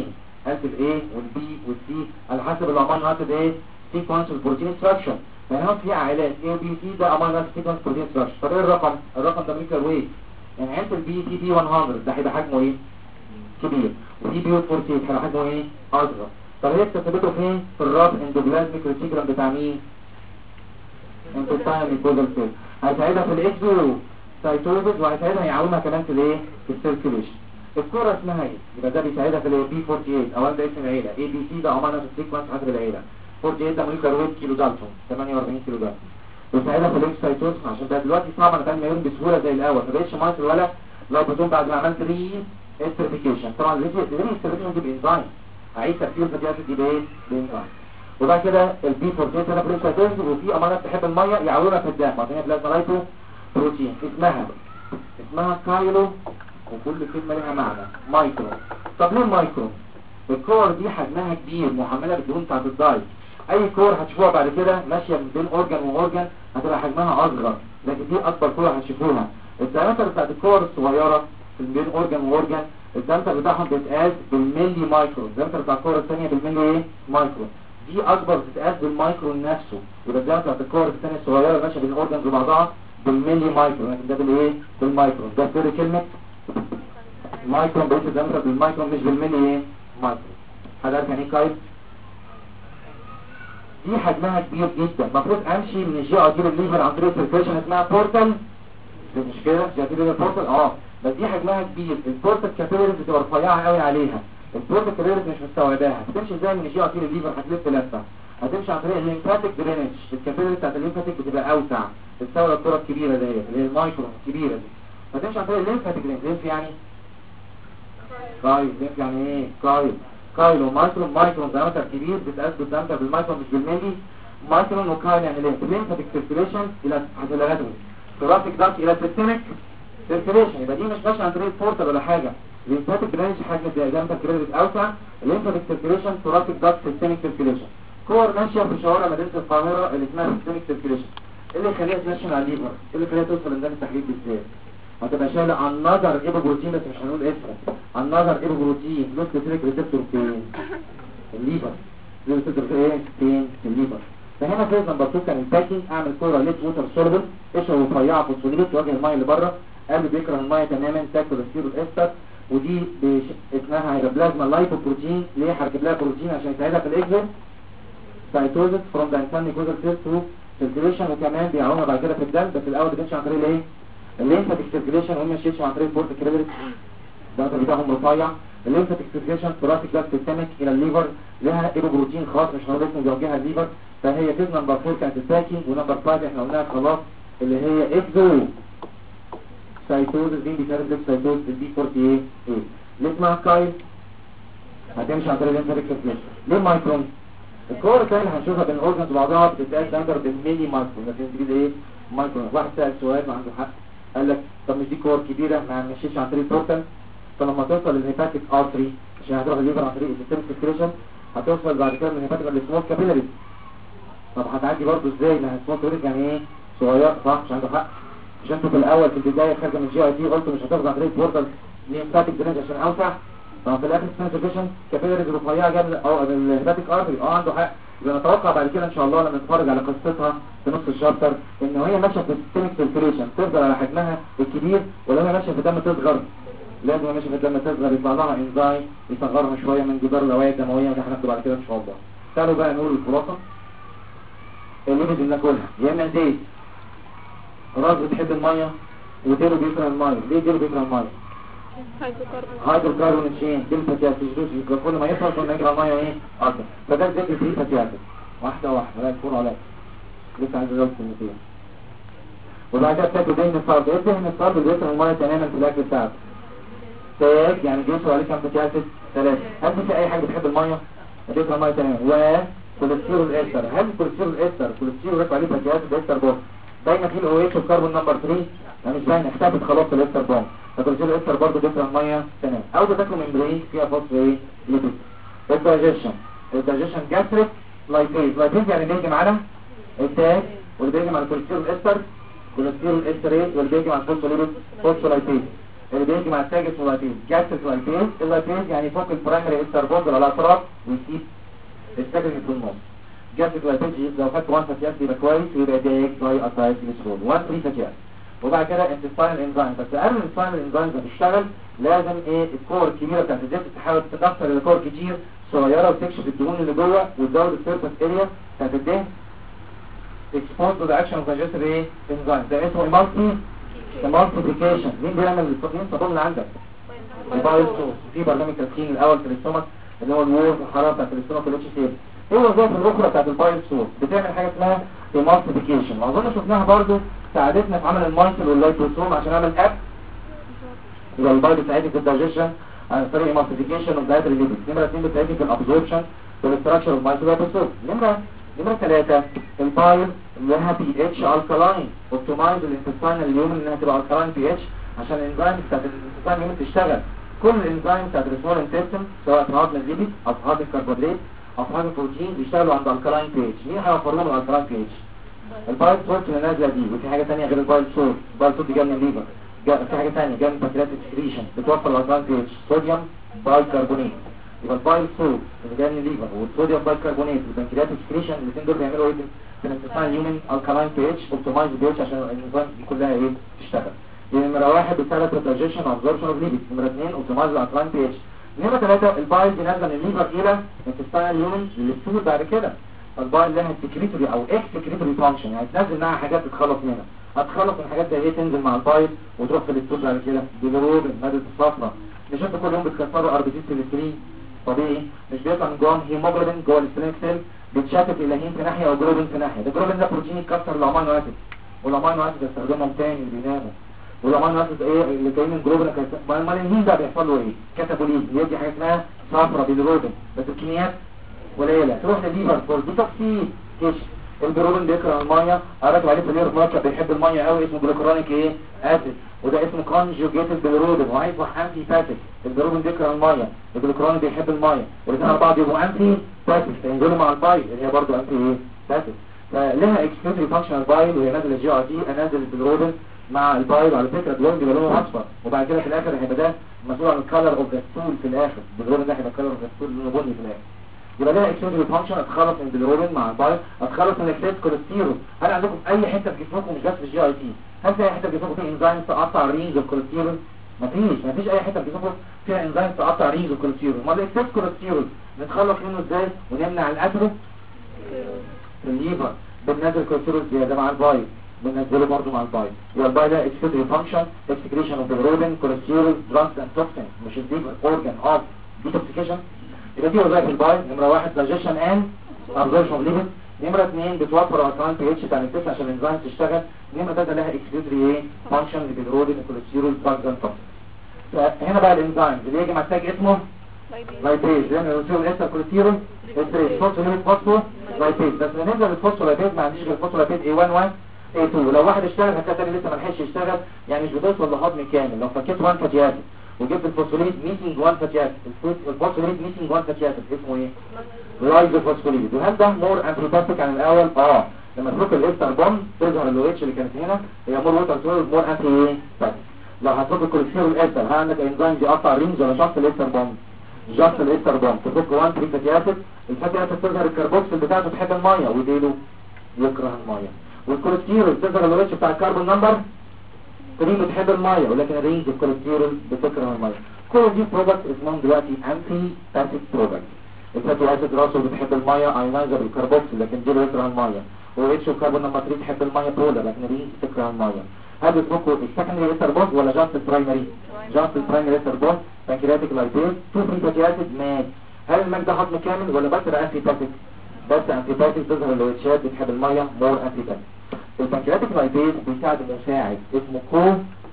هات الاي والبي والسي على حسب الامينو اسيد ايه سيكونس البروتين ستراكشر. فهنا في عائلات اي بي سي ده امينو اسيد سيكونس بروتين ستراكشر. طب ايه الرقم ده ميكرو ويف. يعني عند البي سي بي 100 ده هيبقى حجمه ايه كبير، ودي بي 48 هيبقى حجمه ايه اصغر. طب هي بتثبته فين؟ في الراب اندوبلازميك ريتيكولم بتاع مين؟ انتستاين ميكوزال سيل. هيساعدها في الاكزو سايتوزس، وهيساعدها يعاونها كمان في الايه في السيركيليشن. الكوره اسمها ايه؟ يبقى ده بيساعدها في الاي بي 48 او ده اسم العيله اي بي سي ده امانه السيكونس حسب العيله 48 ده موليكولار ويت كيلو دالتون 48 كيلو دالتون. بيساعدها في الاكسايتوزس عشان ده دلوقتي صعب انا تعمل مايون بسهوله زي الاول، ما بقتش مايتر ولا لو بتقوم بعد ما عملت ري استريفيكيشن. طبعا الري استريفيكيشن دي بانزايم، هعيد تركيز الفتيات دي بايه؟ بانزايم. وبعد كده البي 48 ده بريسايتوز، وفي امانات تحب الميه يعودها في الدم عشان هي بلازما لايتو بروتين اسمها كايلو، وكل كلمه لها معنى مايكرو. طب ليه مايكرو؟ الكور دي حجمها كبير محمله بالدهون بتاعت الدايت. اي كور هتشوفوها بعد كده ماشيه من بين اورجان واورجان هتبقى حجمها اصغر، لكن دي اكبر كور هتشوفوها. الدايمتر بتاعت الكور الصغيره في بين اورجان واورجان الدايمتر بتاعهم بيتقاس بالملي مايكرو، الدايمتر بتاع الكور الثانيه بالملي ايه مايكرو. دي اكبر بتتقاس بالمايكرو نفسه، يبقى الدايمتر بتاعت الكور الثانيه الصغيره ماشيه بين اورجانز وبعضها بالملي مايكرو، لكن ده بالايه بالمايكرو. ده سر كلمه مايكرون بقيت الدايمتر بالمايكرون مش بالملي ايه مايكرون. حضرتك يعني كايل دي حجمها كبير جدا، المفروض امشي من الجي ار دي للليفر عن طريق سيركيشن اسمها بورتال، مش كده جي ار دي بورتال بس دي حجمها كبير. البورتال كابيلاريز بتبقى رفيعه قوي عليها، البورتال كابيلاريز مش مستوعباها. هتمشي ازاي من الجي ار دي للليفر؟ هتلف لفه، هتمشي عن طريق الليمفاتيك درينج. الكابيلاريز بتاعت الليمفاتيك بتبقى اوسع، بتساوي الكره الكبيره ديت اللي هي المايكرون الكبيره دي. هتمشي عن طريق الليمفاتيك درينج. ليمف يعني كايل، ليمف يعني ايه كايل ومايكرون. مايكرون دايمتر كبير بتقاس بالدايمتر بالمايكرون مش بالملي. مايكرون وكايل يعني ليمفاتيك سيركيليشن الى هتلاقيهم ثوراسيك داكت الى سيستميك سيركيليشن. يبقى دي مش ماشيه عن طريق بورتال ولا حاجه. الليمفاتيك درينج حجم الدايمتر كبير اوسع، الليمفاتيك سيركيليشن ثوراسيك داكت سيستميك سيركيليشن. كور ماشيه في شوارع مدينه القاهره اللي اسمها سيستميك سيركيليشن. اللي يخليها تمشي على الليفر، اللي يخليها توصل لنظام التحليل بالذات. هتبقى شايله النظر ايبو بروتين، بس مش هنقول اسمه. النظر ايبو بروتين له سبيسيفيك ريسبتور فين؟ الليفر. له ريسبتور فين؟ في الليفر. فهنا فيز نمبر 2 كان الباكينج اعمل كوره ليت ووتر سوليبل قشره رفيعه فوسفوليبيد تواجه الميه اللي بره. قلب بيكره الميه تماما، تاكل السيرو الاستر، ودي اسمها هيدروبلازما لايبوبروتين. ليه هركب لها بروتين؟ عشان يساعدها في الاكزو سايتوزس فروم ذا انسان نيكوزال سيل تو سيركيليشن، وكمان بيعاونها بعد كده في الدم. بس الاول بتمشي عن طريق الايه؟ الليمفاتيك سيركيليشن، وهم مشيتش عن طريق البورت كريبريت ده بتاعهم رفيع. الليمفاتيك سيركيليشن ثوراسيك داكت سيستميك الى الليفر، لها ايبو بروتين خاص مش هنقول اسمه بيوجهها الليفر. فهي فيز نمبر 4 كانت الباكينج، ونمبر 5 احنا قلناها خلاص اللي هي اكزو سايتوزس. دي بتعمل سايتوزس دي 48 اللي اسمها كايل هتمشي عن طريق الليمفاتيك سيركيليشن. ليه مايكرون؟ الكور الثانيه اللي هنشوفها بين الاورجنز وبعضها بتتقاس دايمتر بالميلي مايكرون، لكن دي ايه مايكرون. واحد سأل سؤال ما عنده حق، قال لك طب مش دي كور كبيره ما مشيتش عن طريق بروتين؟ فلما توصل للهيباتيك ارتري عشان هتروح الليفر عن طريق السيستميك سيركيليشن هتوصل بعد كده من الهيباتيك للسمول كابيلاريز. طب هتعدي برضه ازاي؟ ما السمول كابيلاريز يعني ايه صغير صح؟ مش عنده حق. مش انتوا في الاول في البدايه خارجه من الجي اي تي قلتوا مش هتاخد عن طريق بورتال ليمفاتيك درينج عشان اوسع. طب في الاخر السيستميك سيركيليشن كابيلاريز رفيعه جنب او الهيباتيك ارتري عنده حق. يبقى نتوقع بعد كده ان شاء الله لما نتفرج على قصتها في نص الشابتر ان هي ماشيه في السيستميك سيركيليشن تفضل على حجمها الكبير، ولو هي ماشيه في الدم تصغر. لازم ماشيه في الدم تصغر، يطلع لها انزايم يصغرها شويه من جدار الاوعيه الدمويه، وده هناخده بعد كده ان شاء الله. تعالوا بقى نقول الخلاصه. الليبيد اللي ناكلها يا اما زيت، راس بتحب الميه وديله بيكره الميه. ليه ديله بيكره الميه؟ هيدروكربون تشين دي الفتيات يبقى كل ما يخلص كل ما يجري الميه ايه اكتر. فده ذكر فيه فتيات واحده لا تكون عليك لسه عايز ازود كلمتين. وبعد كده بتاكل دهن الصلب. ايه دهن الصلب؟ بيكره الميه تماما في الاكل بتاعك. تاج يعني جنسه عليه كام فتيات؟ 3. هل في اي حاجه بتحب الميه بيكره الميه تماما؟ وكوليسترول الاستر. هل الكوليسترول الاستر كوليسترول راكب عليه فتيات الاستر بوست باينه فيه الاو اتش والكربون نمبر 3 يعني مش باينه، اختفت خلاص الاستر بوند. فكوليسترول الاستر برضه بيكره الميه تمام. او بتاكلوا ممبرين فيها فوسفور ايه ليبيد. الدايجيشن جاستريك لايبيز يعني بيهجم على التاج واللي بيهجم على الكوليسترول الاستر كوليسترول استريت واللي بيهجم على الفوسفوليبيد فوسفولايبيز. اللي بيجي مع التاج اسمه لايبيز. جاستريك لايبيز، اللايبيز يعني فوق البرايمري استر بوند على الاطراف ويسيب السكندري في النص. جاستريك لايبيز لو خدت 1 فاتي اسيد يبقى كويس ويبقى دايك زي اسايتيليسول 1 3 فاتي اسيد. وبعد كده انتستاينال انزايم، بس قبل الانتستاينال انزايم ده تشتغل لازم ايه الكور الكبيره بتاعت الزيت تحاول تكسر الكور كتير صغيره وتكشف الدهون اللي جوه وتزود السيرفس اريا بتاعت الدهن expose to the action of digestive ايه enzyme. ده اسمه emulsification. مين بيعمل الصابون اللي عندك؟ البايل سورس. في برنامج تسخين الاول في الاستومك اللي هو الوورد الحراره بتاعت الاستومك والاتش سي. ايه الوظائف الاخرى بتاعت البايل سورس؟ بتعمل حاجه اسمها emulsification، واظن شفناها برضو ساعدتنا في عمل المايسل واللايبوسوم عشان اعمل اب يبقى البايل بتساعدني في الدايجيشن عن طريق emulsification اوف دايتري ليبيد. نمره 2 بتساعدني في الابزوربشن والاستراكشر اوف مايسل واللايبوسوم. نمرة 3 البايل اللي لها بي اتش الكالاين، اوبتمايز الانتستاينال اليومن انها تبقى الكالاين بي اتش عشان الانزيم بتاعت الانتستاين اليومن تشتغل. كل الانزيم بتاعت السمول انتستين سواء في هضم الليبيد او في هضم الكربوهيدرات او في هضم البروتين بيشتغلوا عند الكالاين بي اتش. مين هيوفر لهم الكالاين بي اتش؟ البايل سورس اللي نازله دي. وفي حاجه ثانيه غير البايل سورس، البايل سورس دي جايه من الليفر، في حاجه ثانيه جايه من البنكرياس اكسكريشن بتوفر الكالاين بي اتش، صوديوم بايكربونات. يبقى البايل سورس اللي جاي من الليفر والصوديوم بايكربونات والبنكرياس اكسكريشن الاثنين دول بيعملوا ايه؟ بنستعمل هيومن الكالاين بي اتش اوبتمايز بي اتش عشان الانزيم دي كلها ايه تشتغل. نمره 1 بتساعد في الدايجيشن ابزوربشن اوف ليبيد. نمره 2 اوبتمايز الكالاين بي اتش. نمره 3 البايل دي نازله من الليفر الى انتستاينال هيومن للستول بعد كده. البايل لها سكريتوري او اكسكريتوري فانكشن، يعني تنزل معاها حاجات تتخلص منها. هتخلص من حاجات زي ايه تنزل مع البايل وتروح في الستول بعد كده. بالروبين ماده الصفرا مش انت كل يوم بتكسروا ار بي سي سيلسترين طبيعي، مش بيطلع من جوه هيموجلوبين جوه السليم سيل بيتشتت الى هيم في ناحيه وجلوبين في ناحيه. ده الجلوبين ده بروتين يكسر الامينو اسيد، والامينو اسيد استخدمهم تاني اللي بيناموا. والامينو اسيد ايه اللي جاي من جلوبين امال الهيم ده بيحصل له ايه؟ كاتابوليز يدي حاجه اسمها صفرا بالروبين بس الكميات قليله تروح للليفر فور ديتوكسيكيشن. البروبين بيكره الميه، هركب عليه في ماركر بيحب الميه قوي اسمه جلوكرونيك ايه اسيد، وده اسمه كونجوجيتد بالروبين وعايز انتي باتيك. البروبين بيكره الميه، الجلوكرونيك بيحب الميه، والاثنين على بعض يبقوا انتي باتيك فينزلوا مع البايل اللي هي برضه انتي ايه باتيك. فلها اكسكلوزيف فانكشنال بايل وهي نازله جي ار تي انازل البروبين مع البايل. على فكره الدول بيبقى لونه اصفر وبعد كده في الاخر هيبقى ده مسؤول عن الكالر اوف ذا ستول في الاخر. البروبين ده هيبقى الكالر اوف ذا ستول لونه بني في الاخر. يبقى لها اكسكلوزيف فانكشن اتخلص من البيلروبين مع البايل، اتخلص من اكسيد كوليسترول. هل عندكم اي حته في جسمكم مش بس في الجي اي تي؟ هل في اي حته في جسمكم فيها انزيم تقطع رينج الكوليسترول؟ مفيش اي حته في جسمكم فيها انزيم تقطع رينج الكوليسترول. امال الاكسيد كوليسترول نتخلص منه ازاي ونمنع الاترو في الليفر؟ بننزل كوليسترول زياده مع البايل، بننزله برضه مع البايل. يبقى البايل ده اكسكلوزيف فانكشن اكسكريشن اوف بيلروبين كوليسترول دراجز اند توكسين مش الليفر اورجان اوف ديتوكسيكيشن. يبقى دي وظائف البايل. نمره 1 دايجيشن اند ابزوربشن اوف ليبيد. نمره 2 بتوفر الكالاين بي اتش بتاع الانتستين عشان الانزيم تشتغل. نمره 3 لها اكسكلوزيف ايه فانكشن للبيلروبين والكوليسترول دراجز اند توكسين. فهنا بقى الانزيم اللي يجي مع التاج اسمه لايبيز لان الرسول الاستر كوليسترول استريس فوسفوليبيد فوسفو لايبيز. بس بالنسبه للفوسفولايبيز ما عنديش غير الفوسفولايبيز A11 A2. لو واحد اشتغل هتلاقي لسه ما لحقش يشتغل، يعني مش بتوصل لهضم كامل. لو فكيت 1 فاتي اسيد وجبت الفوسفوليد ميسنج 1 فاتي اسيد، الفوسفوليد ميسنج 1 فاتي اسيد اسمه ايه؟ لايزوفوسفوليد. وهل ده مور انتيباتيك عن الاول؟ لما تفك الاستر بوند تظهر اللو اتش اللي كانت هنا هي مور ووتر سوليد مور انتي ايه باتيك. لو هتفك الكوليسترول الاستر هل عندك انزيم بيقطع رينج ولا شخص الاستر بوند؟ جاست الاستر بوند. تفك 1 3 فاتي اسيد، الفاتي اسيد تظهر الكربوكسيل بتاعته تحب الميه وديله يكره الميه. والكوليسترول تظهر اللو اتش بتاع الكربون نمبر 3 بتحب الميه ولكن الرينج الكوليسترول بتكره الميه. كل دي برودكت اسمهم دلوقتي انتي باتيك برودكت. الفاتي اسيد راسه بتحب الميه ايونايزر الكربوكسيل لكن دي بيكره الميه، والاتش الكربون نمبر 3 تحب الميه بولر لكن الرينج بتكره الميه. هل بتفكوا السكندري استر بوند ولا جاست البرايمري؟ جاست البرايمري استر بوند. بانكرياتيك لايبيز 2 فري فاتي اسيد مات. هل الماك ده هضم كامل ولا بس انتي باتيك؟ بس انتي باتيك تظهر اللوتشات بتحب الميه مور انتي باتيك. البنكرياتيك لايبيز بيساعد مساعد اسمه كو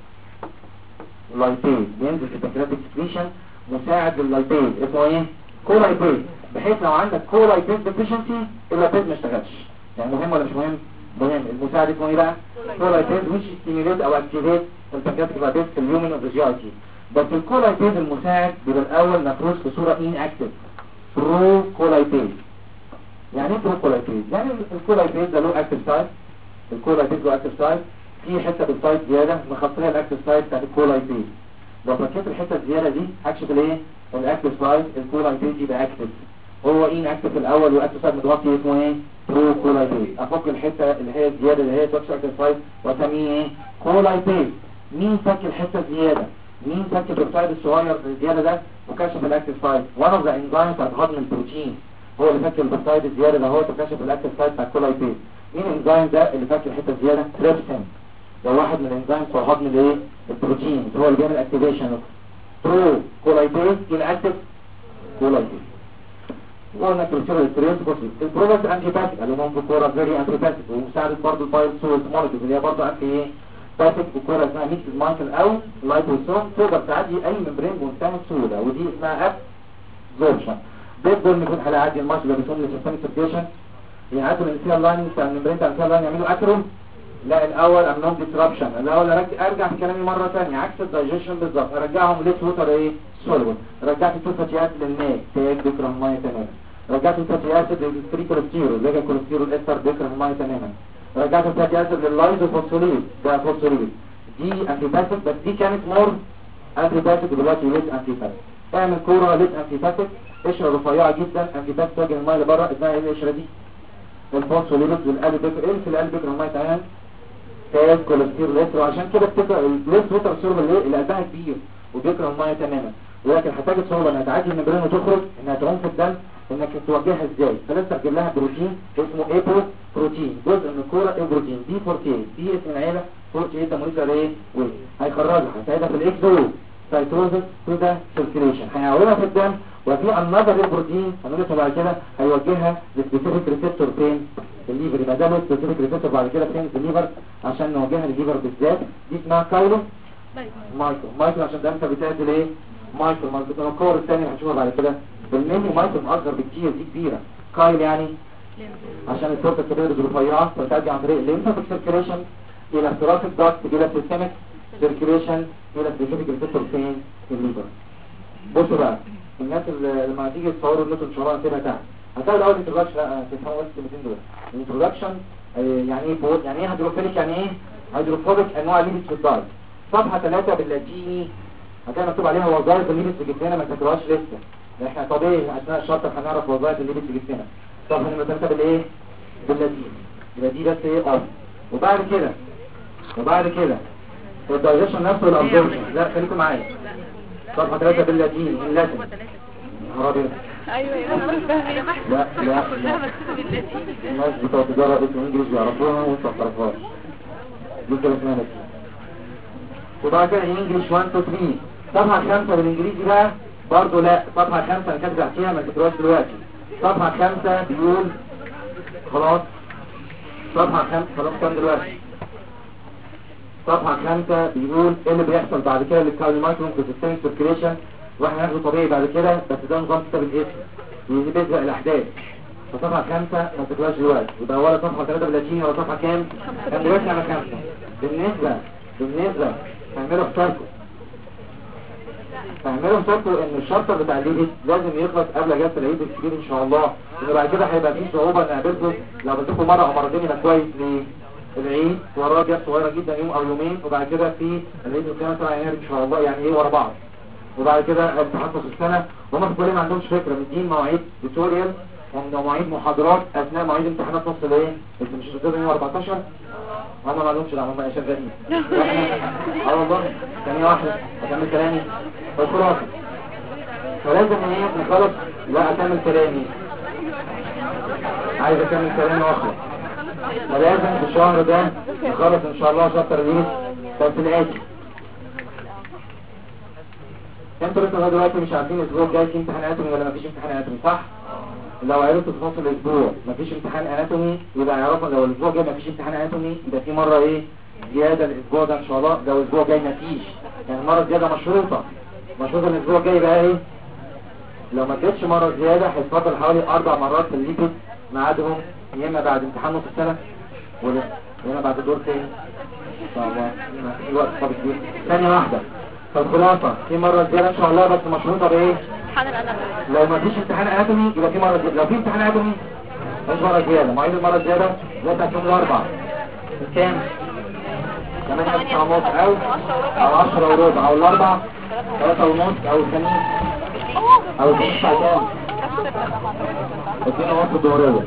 لايبيز بينزل في البنكرياتيك سكريشن مساعد لللايبيز اسمه ايه؟ كو لايبيز، بحيث لو عندك كو لايبيز ديفيشنسي اللايبيز ما اشتغلش. يعني مهم ولا مش مهم؟ مهم. المساعد اسمه ايه بقى؟ كو لايبيز which stimulate او activate البنكرياتيك لايبيز في اليومن اوف ذا جي اي تي. بس الكو لايبيز المساعد بيبقى الاول مفروض في صوره ان اكتف برو كو لايبيز. يعني ايه برو كو لايبيز؟ يعني الكو لايبيز ده له اكتف سايت، الكولايبيز له اكتف سايت، في حته بالسايت زياده مخصصه الاكتف سايت بتاعت الكولايبيز. لو فكيت الحته الزياده دي هكشف الايه؟ الاكتف سايت، الكولايتيز يبقى اكتف. هو ان اكتف الاول والاكتف سايت متغطي اسمه ايه؟ برو كولايتيز. افك الحته اللي هي الزياده اللي هي توكسيك اكتف سايت واسميه ايه؟ كولايتيز. مين فك الحته الزياده؟ مين فك البيبتايد الصغير الزياده ده وكشف الاكتف سايت؟ وان اوف ذا انزيمز بتاعت هضم البروتين هو اللي فك البيبتايد الزياده ده، هو وكشف الاكتف سايت بتاع الكولايتيز. مين الانزيم ده اللي فك الحته الزياده؟ تريبسين. ده واحد من الانزيمز بتوع هضم الايه؟ البروتين، هو اللي بيعمل اكتيفيشن برو كولايتيز الاكتف كولايتيز. وقلنا كلتشر الستريس بسيط. البروبس انتي باتيك اللي ممكن كوره فيري انتي باتيك ومساعده برضه البايل سولت مولكيول اللي هي برضه انتي ايه؟ باتيك وكوره اسمها ميكس مايكل او لايبوسوم تقدر تعدي اي ممبرين بمنتهى السهوله، ودي اسمها ابزوربشن. بيفضل ان يكون هيعدي الماتش ده بيكون لسيستميك سيركيشن يعدوا من السيل لاين بتاع الممبرين بتاع السيل لاين يعملوا اكروم. لا الاول امنهم ديسربشن، الاول ارجع في كلامي مره ثانيه عكس الدايجيشن بالظبط، ارجعهم ليت ووتر ايه؟ سولبل. رجعت التو فاتي اسيد للماء تاج بكره الميه تماما. رجعت الفاتي اسيد للفري كوليسترول رجع الكوليسترول استر بكره الميه تماما. رجعت الفاتي اسيد لللايزوفوسفوليد ده فوسفوليد. دي انتي باسيك بس دي كانت مور انتي باسيك دلوقتي ليت انتي باسيك. اعمل كوره ليت انتي باسيك قشره رفيعه جدا انتي باسيك توجه الميه لبره. اسمها ايه القشره دي؟ الفوسفوليد والقلب بكره. ايه في القلب بكره الميه تماما؟ كاس كوليسترول استر. وعشان كده بتبقى الليت ووتر سولبل اللي قلبها كبير وبكره الميه تماما، ولكن هتحتاج صعوبه انها تعدي الممبرين وتخرج، انها تعوم في الدم، انك توجهها ازاي؟ فلازم تجيب لها بروتين اسمه ايبو بروتين، جزء من الكوره ايه بروتين دي 48 دي اسم العيله 48 ده موليكيولار ايه ويت. هيخرجها هيساعدها في الاكزو سايتوزس تو ذا سيركيليشن، هيعومها في الدم. وفي انذر بروتين هنقول بعد كده هيوجهها لسبيسيفيك ريسبتور فين؟ في الليفر. يبقى ده سبيسيفيك ريسبتور بعد كده فين؟ في الليفر عشان نوجهها للليفر بالذات. دي اسمها كايلو مايكرو عشان ده انت بتعمل ايه؟ مايكرو الكور الثاني هنشوفها بعد كده بالميني مايكرو اصغر بكتير دي كبيره. كايل يعني عشان الكورتة الكبيرة رفيعة فتأدي عن طريق الليمفاتيك سيركيليشن الى ثوراسيك داكت الى سيستميك سيركيليشن الى سبيسيفيك ريسبتور فين؟ في الليفر. بصوا بقى الناس اللي لما تيجي تصوروا النوت ان شاء الله هتبقى تحت هتلاقي الاول انتروداكشن. لا تفهموا بس الكلمتين دول. الانتروداكشن يعني ايه بود، يعني ايه هيدروفيليك، يعني ايه هيدروفوبيك، انواع الليبيد في الدايت. صفحه 3 باللاتيني هتلاقي مكتوب عليها وظائف الليبيد في جسمنا، ما تذكروهاش لسه. احنا طبيعي اثناء الشرط هنعرف وظائف الليبيد في جسمنا. صفحه نمره 3 بالايه؟ باللاتيني. يبقى دي بس ايه اوف. وبعد كده الدايجيشن نفسه والابزوربشن. لا خليكم معايا. صفحه 3 باللاتيني اللاتين. عربي. ايوه يا جماعه لا الناس بتوع تجاره اسم انجليزي يعرفوها وانت ما تعرفهاش. دي كده اسمها لاتين. وبعد كده انجلش 1 2 3. صفحه 5 بالانجليزي بقى برضه لا. صفحه 5 انا كاتب تحتيها ما تكتبوهاش دلوقتي. صفحه 5 بيقول خلاص. صفحه 5 خلاص كام دلوقتي؟ صفحه 5 بيقول ايه اللي بيحصل بعد كده للكارديومايكرون في السيستم سيركيليشن، واحنا هناخده طبيعي بعد كده بس ده نظام كتاب الاسم اللي بيسبق الاحداث. فصفحه 5 ما تكتبوهاش دلوقتي. يبقى ولا صفحه 3 باللاتيني ولا صفحه كام دلوقتي على 5. بالنسبه اعملوا حسابكم ان الشابتر بتاع الليبيد لازم يخلص قبل اجازه العيد الكبير ان شاء الله، لان بعد كده هيبقى في صعوبه ان اقابلكم لو بتشوفوا مره او مرتين يبقى كويس. ليه؟ العيد وراه جاب صغيره جدا يوم او يومين، وبعد كده في العيد الثاني 7 يناير ان شاء الله، يعني ايه ورا بعض. وبعد كده امتحان نص السنه، وهم في الكليه ما عندهمش فكره مدين مواعيد توتوريال ومواعيد محاضرات اثناء مواعيد امتحانات نص الايه؟ انت مش هتقدروا يوم 14 هم ما لهمش دعوه، هم شغالين. والله ثانيه واحده اكمل كلامي. فالخلاصه فلازم ايه نخلص. لا اكمل كلامي، عايز اكمل كلامي واخلص. فلازم في الشهر ده نخلص ان شاء الله شابتر ليه بس الاتي. انتوا لسه لغايه دلوقتي مش عارفين الاسبوع الجاي في امتحان اناتومي ولا مفيش امتحان اناتومي، صح؟ لو عرفتوا في نص الاسبوع مفيش امتحان اناتومي يبقى يعرفوا لو الاسبوع الجاي مفيش امتحان اناتومي يبقى في مره ايه زياده الاسبوع ده ان شاء الله. لو الاسبوع الجاي مفيش يعني مره زياده مشروطه الاسبوع الجاي بقى ايه. لو ما جتش مره زياده هيتفضل حوالي 4 مرات في الليبيد ميعادهم يا اما بعد امتحان نص السنه ولا بعد دور تاني ان شاء الله. في وقت فاضي كتير. ثانيه واحده. فالخلاصه في مره زياده ان شاء الله بس مشروطه بايه؟ لو ما فيش امتحان اناتومي يبقى في مره زياده. لو في امتحان اناتومي مش مره زياده. مواعيد المره الزياده زي بتاعت يوم الاربعاء كام؟ 8 9 ونص او 10 وربع او الاربع 3 ونص او الخميس او الخميس الساعة كام؟ 2 ونص الظهرية.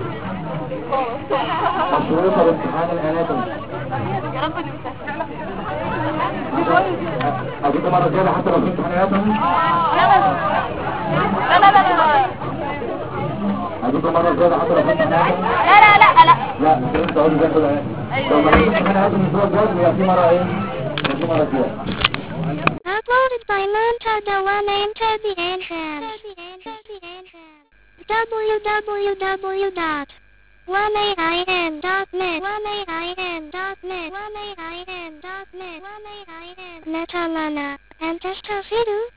مشروطة بامتحان الاناتومي. يا رب نمسك. اجيب مرة زيادة حتى لو في امتحان اناتومي؟ لا لا لا لا اجيب مرة زيادة حتى لو في امتحان اناتومي؟ لا لا لا لا لا مش انت تقول زي كده. لو ما جبتش امتحان اناتومي الاسبوع الجاي يبقى في مرة ايه؟ في مرة زيادة. Uploaded by Montada One into the entrance. www.1ain.net Metalana and Testafidu.